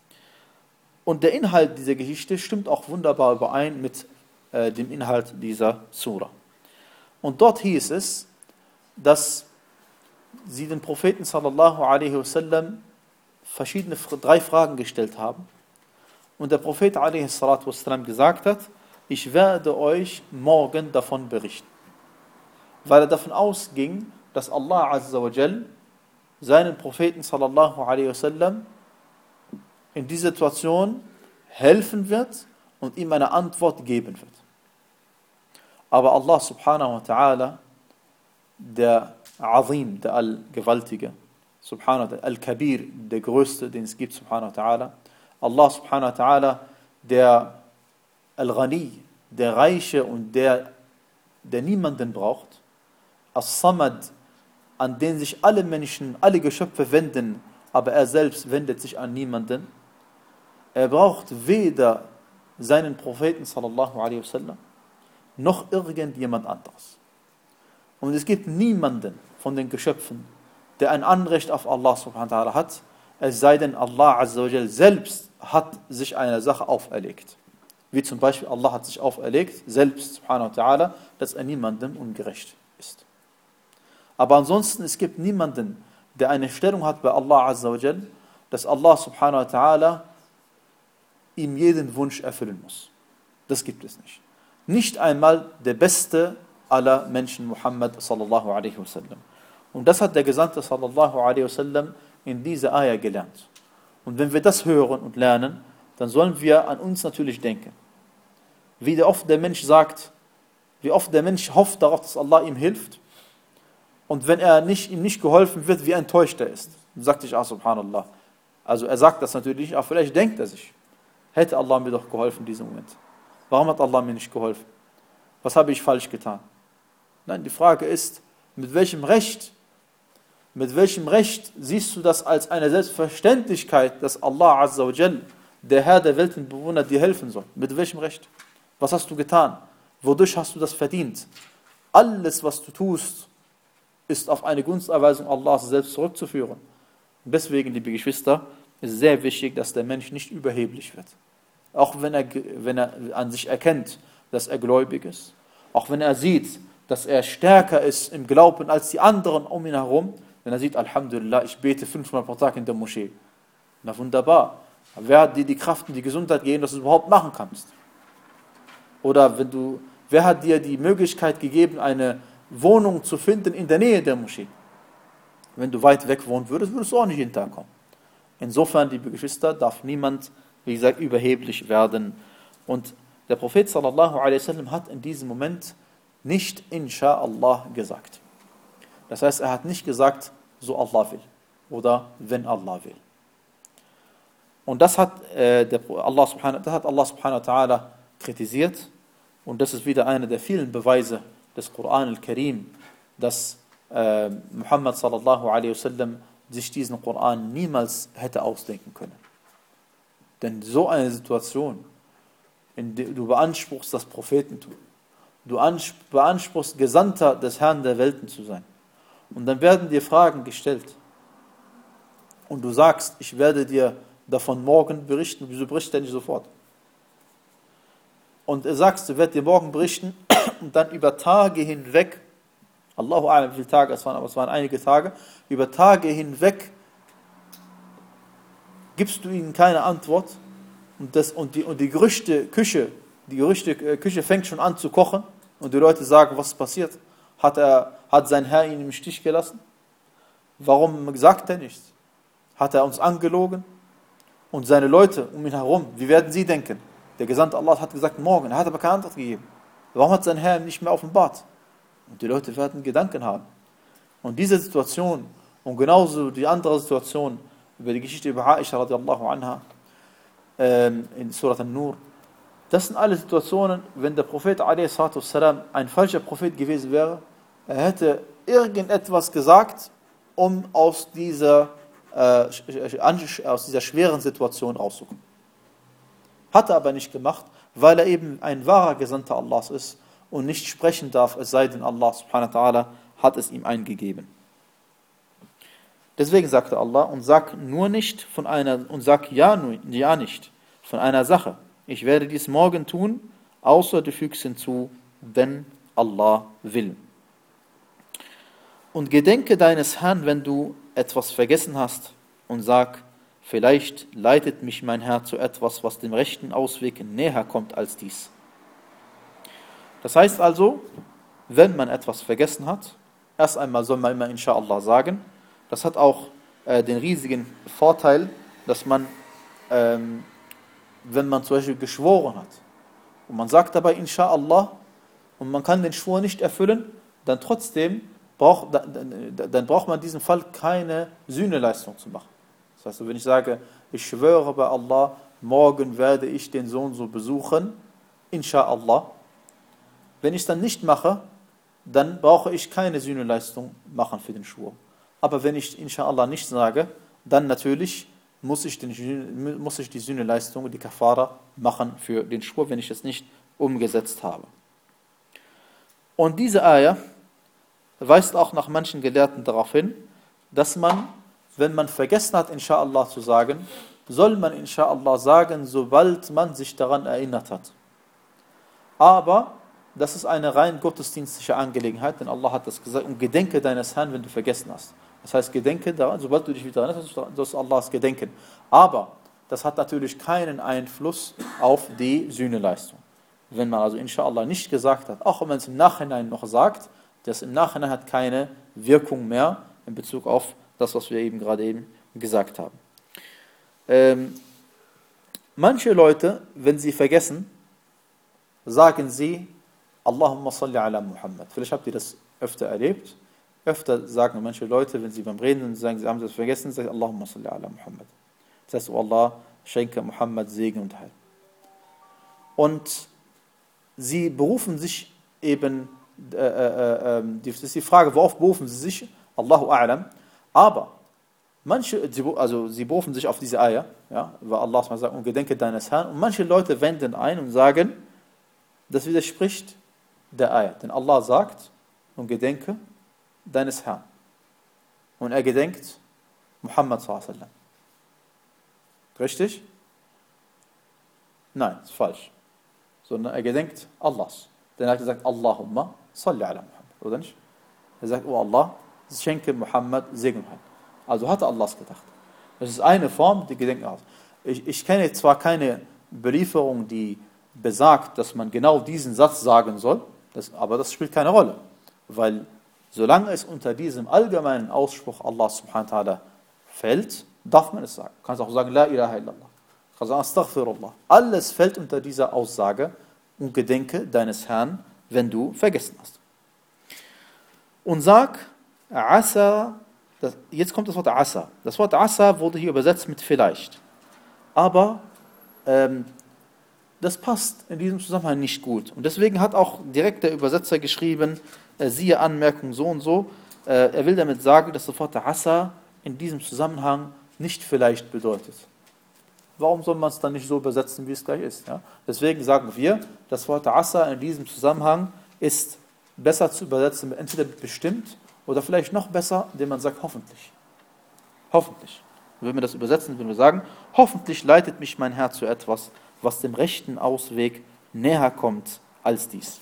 Speaker 1: Und der Inhalt dieser Geschichte stimmt auch wunderbar überein mit äh, dem Inhalt dieser Sura. Und dort hieß es, dass sie den Propheten sallallahu alaihi wasallam verschiedene drei Fragen gestellt haben. Und der Prophet alaihi salatu wasallam gesagt hat, ich werde euch morgen davon berichten. Weil er davon ausging, dass Allah azza wa jal seinen Propheten sallallahu alaihi wasallam in dieser Situation helfen wird und ihm eine Antwort geben wird. Aber Allah subhanahu wa ta'ala, der Azim, der Allgewaltige, subhanahu wa ta'ala, Al-Kabir, der Größte, den es gibt, subhanahu wa ta'ala, Allah subhanahu wa ta'ala, der Al-Ghani, der Reiche und der, der niemanden braucht, As-Samad, an den sich alle Menschen, alle Geschöpfe wenden, aber er selbst wendet sich an niemanden. Er braucht weder seinen Propheten sallallahu alaihi wasallam noch irgendjemand anderes. Und es gibt niemanden von den Geschöpfen, der ein Anrecht auf Allah subhanahu wa ta'ala hat, es sei denn Allah azza wa jal selbst hat sich eine Sache auferlegt. Wie zum Beispiel Allah hat sich auferlegt, selbst subhanahu wa ta'ala, dass er niemandem ungerecht ist. Aber ansonsten, es gibt niemanden, der eine Stellung hat bei Allah azza wa jal, dass Allah subhanahu wa ta'ala ihm jeden Wunsch erfüllen muss. Das gibt es nicht. Nicht einmal der beste aller Menschen, Muhammad sallallahu alaihi wasallam. Und das hat der Gesandte sallallahu alaihi wasallam in dieser Ayah gelernt. Und wenn wir das hören und lernen, dann sollen wir an uns natürlich denken. Wie oft der Mensch sagt, wie oft der Mensch hofft darauf, dass Allah ihm hilft. Und wenn er nicht, ihm nicht geholfen wird, wie enttäuscht er ist. Dann sagt sich, ah, subhanallah. Also er sagt das natürlich nicht, aber vielleicht denkt er sich, hätte Allah mir doch geholfen in diesem Moment. Warum hat Allah mir nicht geholfen? Was habe ich falsch getan? Nein, die Frage ist, mit welchem Recht, mit welchem Recht siehst du das als eine Selbstverständlichkeit, dass Allah azza wa jal, der Herr der Weltenbewohner, dir helfen soll? Mit welchem Recht? Was hast du getan? Wodurch hast du das verdient? Alles, was du tust, ist auf eine Gunsterweisung Allahs selbst zurückzuführen. Und deswegen, liebe Geschwister, ist sehr wichtig, dass der Mensch nicht überheblich wird. Auch wenn er, wenn er an sich erkennt, dass er gläubig ist. Auch wenn er sieht, dass er stärker ist im Glauben als die anderen um ihn herum. Wenn er sieht, Alhamdulillah, ich bete fünfmal pro Tag in der Moschee. Na wunderbar. Wer hat dir die Kraft und die Gesundheit gegeben, dass du es überhaupt machen kannst? Oder wenn du, wer hat dir die Möglichkeit gegeben, eine Wohnung zu finden in der Nähe der Moschee? Wenn du weit weg wohnen würdest, würdest du auch nicht jeden Tag kommen. Insofern, liebe Geschwister, darf niemand, wie gesagt, überheblich werden. Und der Prophet sallallahu alaihi wasallam hat in diesem Moment nicht Insha'Allah gesagt. Das heißt, er hat nicht gesagt, so Allah will oder wenn Allah will. Und das hat, äh, der Allah subhanahu, das hat Allah subhanahu wa ta'ala kritisiert. Und das ist wieder einer der vielen Beweise des Koran al-Karim, dass äh, Muhammad sallallahu alaihi wasallam sich diesen Koran niemals hätte ausdenken können. Denn so eine Situation, in der du beanspruchst das Prophetentum, du beanspruchst Gesandter des Herrn der Welten zu sein, und dann werden dir Fragen gestellt und du sagst, ich werde dir davon morgen berichten, wieso berichtet er nicht sofort? Und er sagst, du wirst dir morgen berichten und dann über Tage hinweg, Allahu a'lam, wie viele Tage es waren, aber es waren einige Tage, über Tage hinweg gibst du ihnen keine Antwort und, das, und, die, und die Gerüchteküche, die Gerüchteküche fängt schon an zu kochen und die Leute sagen, was ist passiert? Hat, er, hat sein Herr ihn im Stich gelassen? Warum sagt er nichts? Hat er uns angelogen? Und seine Leute um ihn herum, wie werden sie denken? Der Gesandte Allah hat gesagt, morgen, er hat aber keine Antwort gegeben. Warum hat sein Herr ihm nicht mehr offenbart? Und die Leute werden Gedanken haben. Und diese Situation und genauso die andere Situation über die Geschichte über Aisha radiallahu anha ähm, in Surat An-Nur, das sind alle Situationen, wenn der Prophet a s. ein falscher Prophet gewesen wäre, er hätte irgendetwas gesagt, um aus dieser, äh, aus dieser schweren Situation rauszukommen. Hat er aber nicht gemacht, weil er eben ein wahrer Gesandter Allahs ist und nicht sprechen darf, es sei denn Allah subhanahu wa ta'ala hat es ihm eingegeben. Deswegen sagte Allah, und sag nur nicht von einer, und sag ja, ja nicht von einer Sache. Ich werde dies morgen tun, außer du fügst hinzu, wenn Allah will. Und gedenke deines Herrn, wenn du etwas vergessen hast, und sag, vielleicht leitet mich mein Herr zu etwas, was dem rechten Ausweg näher kommt als dies. Das heißt also, wenn man etwas vergessen hat, erst einmal soll man immer Insha'Allah sagen. Das hat auch äh, den riesigen Vorteil, dass man, ähm, wenn man zum Beispiel geschworen hat, und man sagt dabei Insha'Allah, und man kann den Schwur nicht erfüllen, dann trotzdem braucht, dann, dann braucht man in diesem Fall keine Sühneleistung zu machen. Das heißt, wenn ich sage, ich schwöre bei Allah, morgen werde ich den Sohn so besuchen, Insha'Allah, wenn ich es dann nicht mache, dann brauche ich keine Sühneleistung machen für den Schwur. Aber wenn ich Insha'Allah nicht sage, dann natürlich muss ich, den, muss ich die Sühneleistung, die Kafara machen für den Schwur, wenn ich es nicht umgesetzt habe. Und diese Ayah weist auch nach manchen Gelehrten darauf hin, dass man, wenn man vergessen hat, Insha'Allah zu sagen, soll man Insha'Allah sagen, sobald man sich daran erinnert hat. Aber das ist eine rein gottesdienstliche Angelegenheit, denn Allah hat das gesagt, und gedenke deines Herrn, wenn du vergessen hast. Das heißt, gedenke daran, sobald du dich wieder erinnerst, sollst du Allahs gedenken. Aber das hat natürlich keinen Einfluss auf die Sühneleistung. Wenn man also Insha'Allah nicht gesagt hat, auch wenn man es im Nachhinein noch sagt, das im Nachhinein hat keine Wirkung mehr in Bezug auf das, was wir eben gerade eben gesagt haben. Ähm, manche Leute, wenn sie vergessen, sagen sie, Allahumma salli ala Muhammad. Vielleicht habt ihr das öfter erlebt. Öfter sagen manche Leute, wenn sie beim Reden sagen, sie haben das vergessen, sagen Allahumma salli ala Muhammad. Das heißt, oh Allah, schenke Muhammad Segen und Heil. Und sie berufen sich eben, äh, äh, äh, das ist die Frage, worauf berufen sie sich? Allahu a'lam. Aber manche, also sie berufen sich auf diese Ayah, ja, weil Allah sagt, und gedenke deines Herrn. Und manche Leute wenden ein und sagen, das widerspricht der Ayah. Denn Allah sagt, und gedenke deines Herrn. Und er gedenkt Muhammad sallallahu alaihi wasallam. Richtig? Nein, ist falsch. Sondern er gedenkt Allahs. Denn er hat gesagt, Allahumma salli ala Muhammad. Oder nicht? Er sagt, oh Allah, schenke Muhammad Segen. Also hat er Allahs gedacht. Das ist eine Form, die Gedenken aus. Ich, ich kenne zwar keine Belieferung, die besagt, dass man genau diesen Satz sagen soll, das, aber das spielt keine Rolle. Weil solange es unter diesem allgemeinen Ausspruch Allah subhanahu wa ta'ala fällt, darf man es sagen. Du kannst auch sagen, La ilaha illallah. Du kannst sagen, Astaghfirullah. Alles fällt unter dieser Aussage und gedenke deines Herrn, wenn du vergessen hast. Und sag, Asa, das, jetzt kommt das Wort Asa. Das Wort Asa wurde hier übersetzt mit vielleicht. Aber ähm, das passt in diesem Zusammenhang nicht gut. Und deswegen hat auch direkt der Übersetzer geschrieben, äh, siehe Anmerkung so und so. Äh, er will damit sagen, dass das Wort Asa in diesem Zusammenhang nicht vielleicht bedeutet. Warum soll man es dann nicht so übersetzen, wie es gleich ist? Ja? Deswegen sagen wir, das Wort Asa in diesem Zusammenhang ist besser zu übersetzen, entweder bestimmt oder vielleicht noch besser, indem man sagt hoffentlich. Hoffentlich. Wenn wir das übersetzen, wenn wir sagen, hoffentlich leitet mich mein Herr zu etwas, was dem rechten Ausweg näher kommt als dies.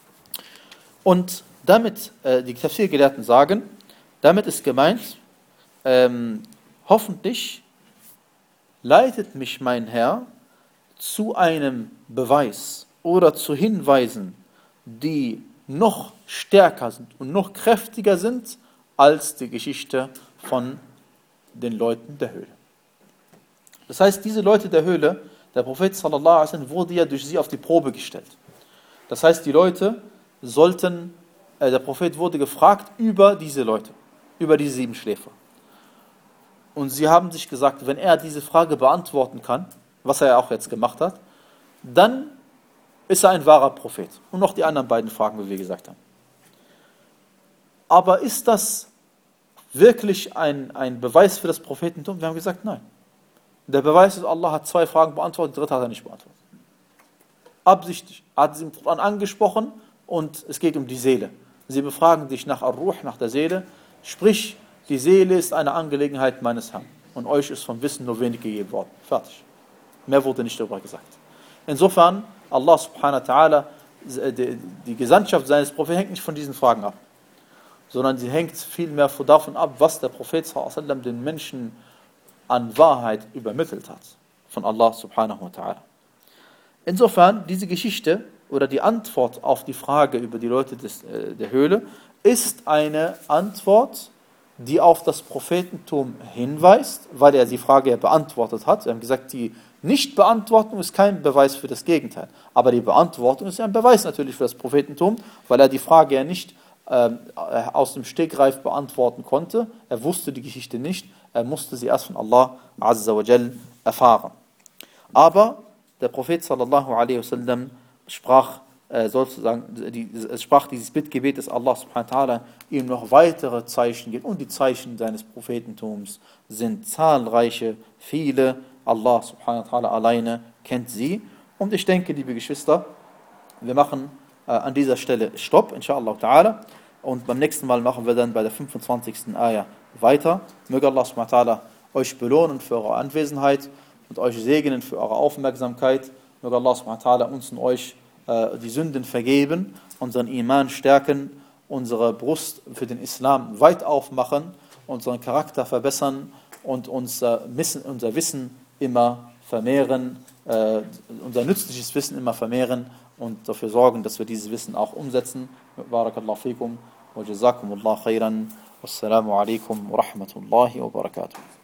Speaker 1: Und damit, äh, die Tafsir-Gelehrten sagen, damit ist gemeint, ähm, hoffentlich leitet mich mein Herr zu einem Beweis oder zu Hinweisen, die noch stärker sind und noch kräftiger sind als die Geschichte von den Leuten der Höhle. Das heißt, diese Leute der Höhle, der Prophet sallallahu alaihi wasallam wurde ja durch sie auf die Probe gestellt. Das heißt, die Leute sollten, äh, der Prophet wurde gefragt über diese Leute, über diese sieben Schläfer. Und sie haben sich gesagt, wenn er diese Frage beantworten kann, was er ja auch jetzt gemacht hat, dann ist er ein wahrer Prophet. Und noch die anderen beiden Fragen, wie wir gesagt haben. Aber ist das wirklich ein, ein Beweis für das Prophetentum? Wir haben gesagt, nein. Der Beweis ist, Allah hat zwei Fragen beantwortet, die dritte hat er nicht beantwortet. Absichtlich. Er hat sie im Koran angesprochen, und es geht um die Seele. Sie befragen dich nach Ar-Ruh, nach der Seele, sprich, die Seele ist eine Angelegenheit meines Herrn und euch ist vom Wissen nur wenig gegeben worden. Fertig. Mehr wurde nicht darüber gesagt. Insofern, Allah subhanahu wa ta'ala, die, die Gesandtschaft seines Propheten hängt nicht von diesen Fragen ab, sondern sie hängt vielmehr davon ab, was der Prophet sallallahu alaihi wasallam den Menschen an Wahrheit übermittelt hat, von Allah subhanahu wa ta'ala. Insofern, diese Geschichte oder die Antwort auf die Frage über die Leute des, äh, der Höhle ist eine Antwort, die auf das Prophetentum hinweist, weil er die Frage ja beantwortet hat. Wir haben gesagt, die Nichtbeantwortung ist kein Beweis für das Gegenteil, aber die Beantwortung ist ja ein Beweis natürlich für das Prophetentum, weil er die Frage ja nicht ähm, aus dem Stegreif beantworten konnte. Er wusste die Geschichte nicht, er musste sie erst von Allah Azza wa Jal erfahren. Aber der Prophet sallallahu alaihi wasallam sprach äh, sozusagen, die, es sprach dieses Bittgebet, dass Allah subhanahu wa ta'ala ihm noch weitere Zeichen gibt. Und die Zeichen seines Prophetentums sind zahlreiche, viele. Allah subhanahu wa ta'ala alleine kennt sie. Und ich denke, liebe Geschwister, wir machen äh, an dieser Stelle Stopp, inshallah ta'ala. Und beim nächsten Mal machen wir dann bei der fünfundzwanzigsten Ayah weiter. Möge Allah subhanahu wa ta'ala euch belohnen für eure Anwesenheit und euch segnen für eure Aufmerksamkeit. Möge Allah subhanahu wa ta'ala uns und euch äh, die Sünden vergeben, unseren Iman stärken, unsere Brust für den Islam weit aufmachen, unseren Charakter verbessern und unser Wissen, unser Wissen immer vermehren, äh, unser nützliches Wissen immer vermehren und dafür sorgen, dass wir dieses Wissen auch umsetzen. Barakallahu fikum wa jazakumullahu khairan. Wassalamu alaikum wa rahmatullahi wa barakatuh.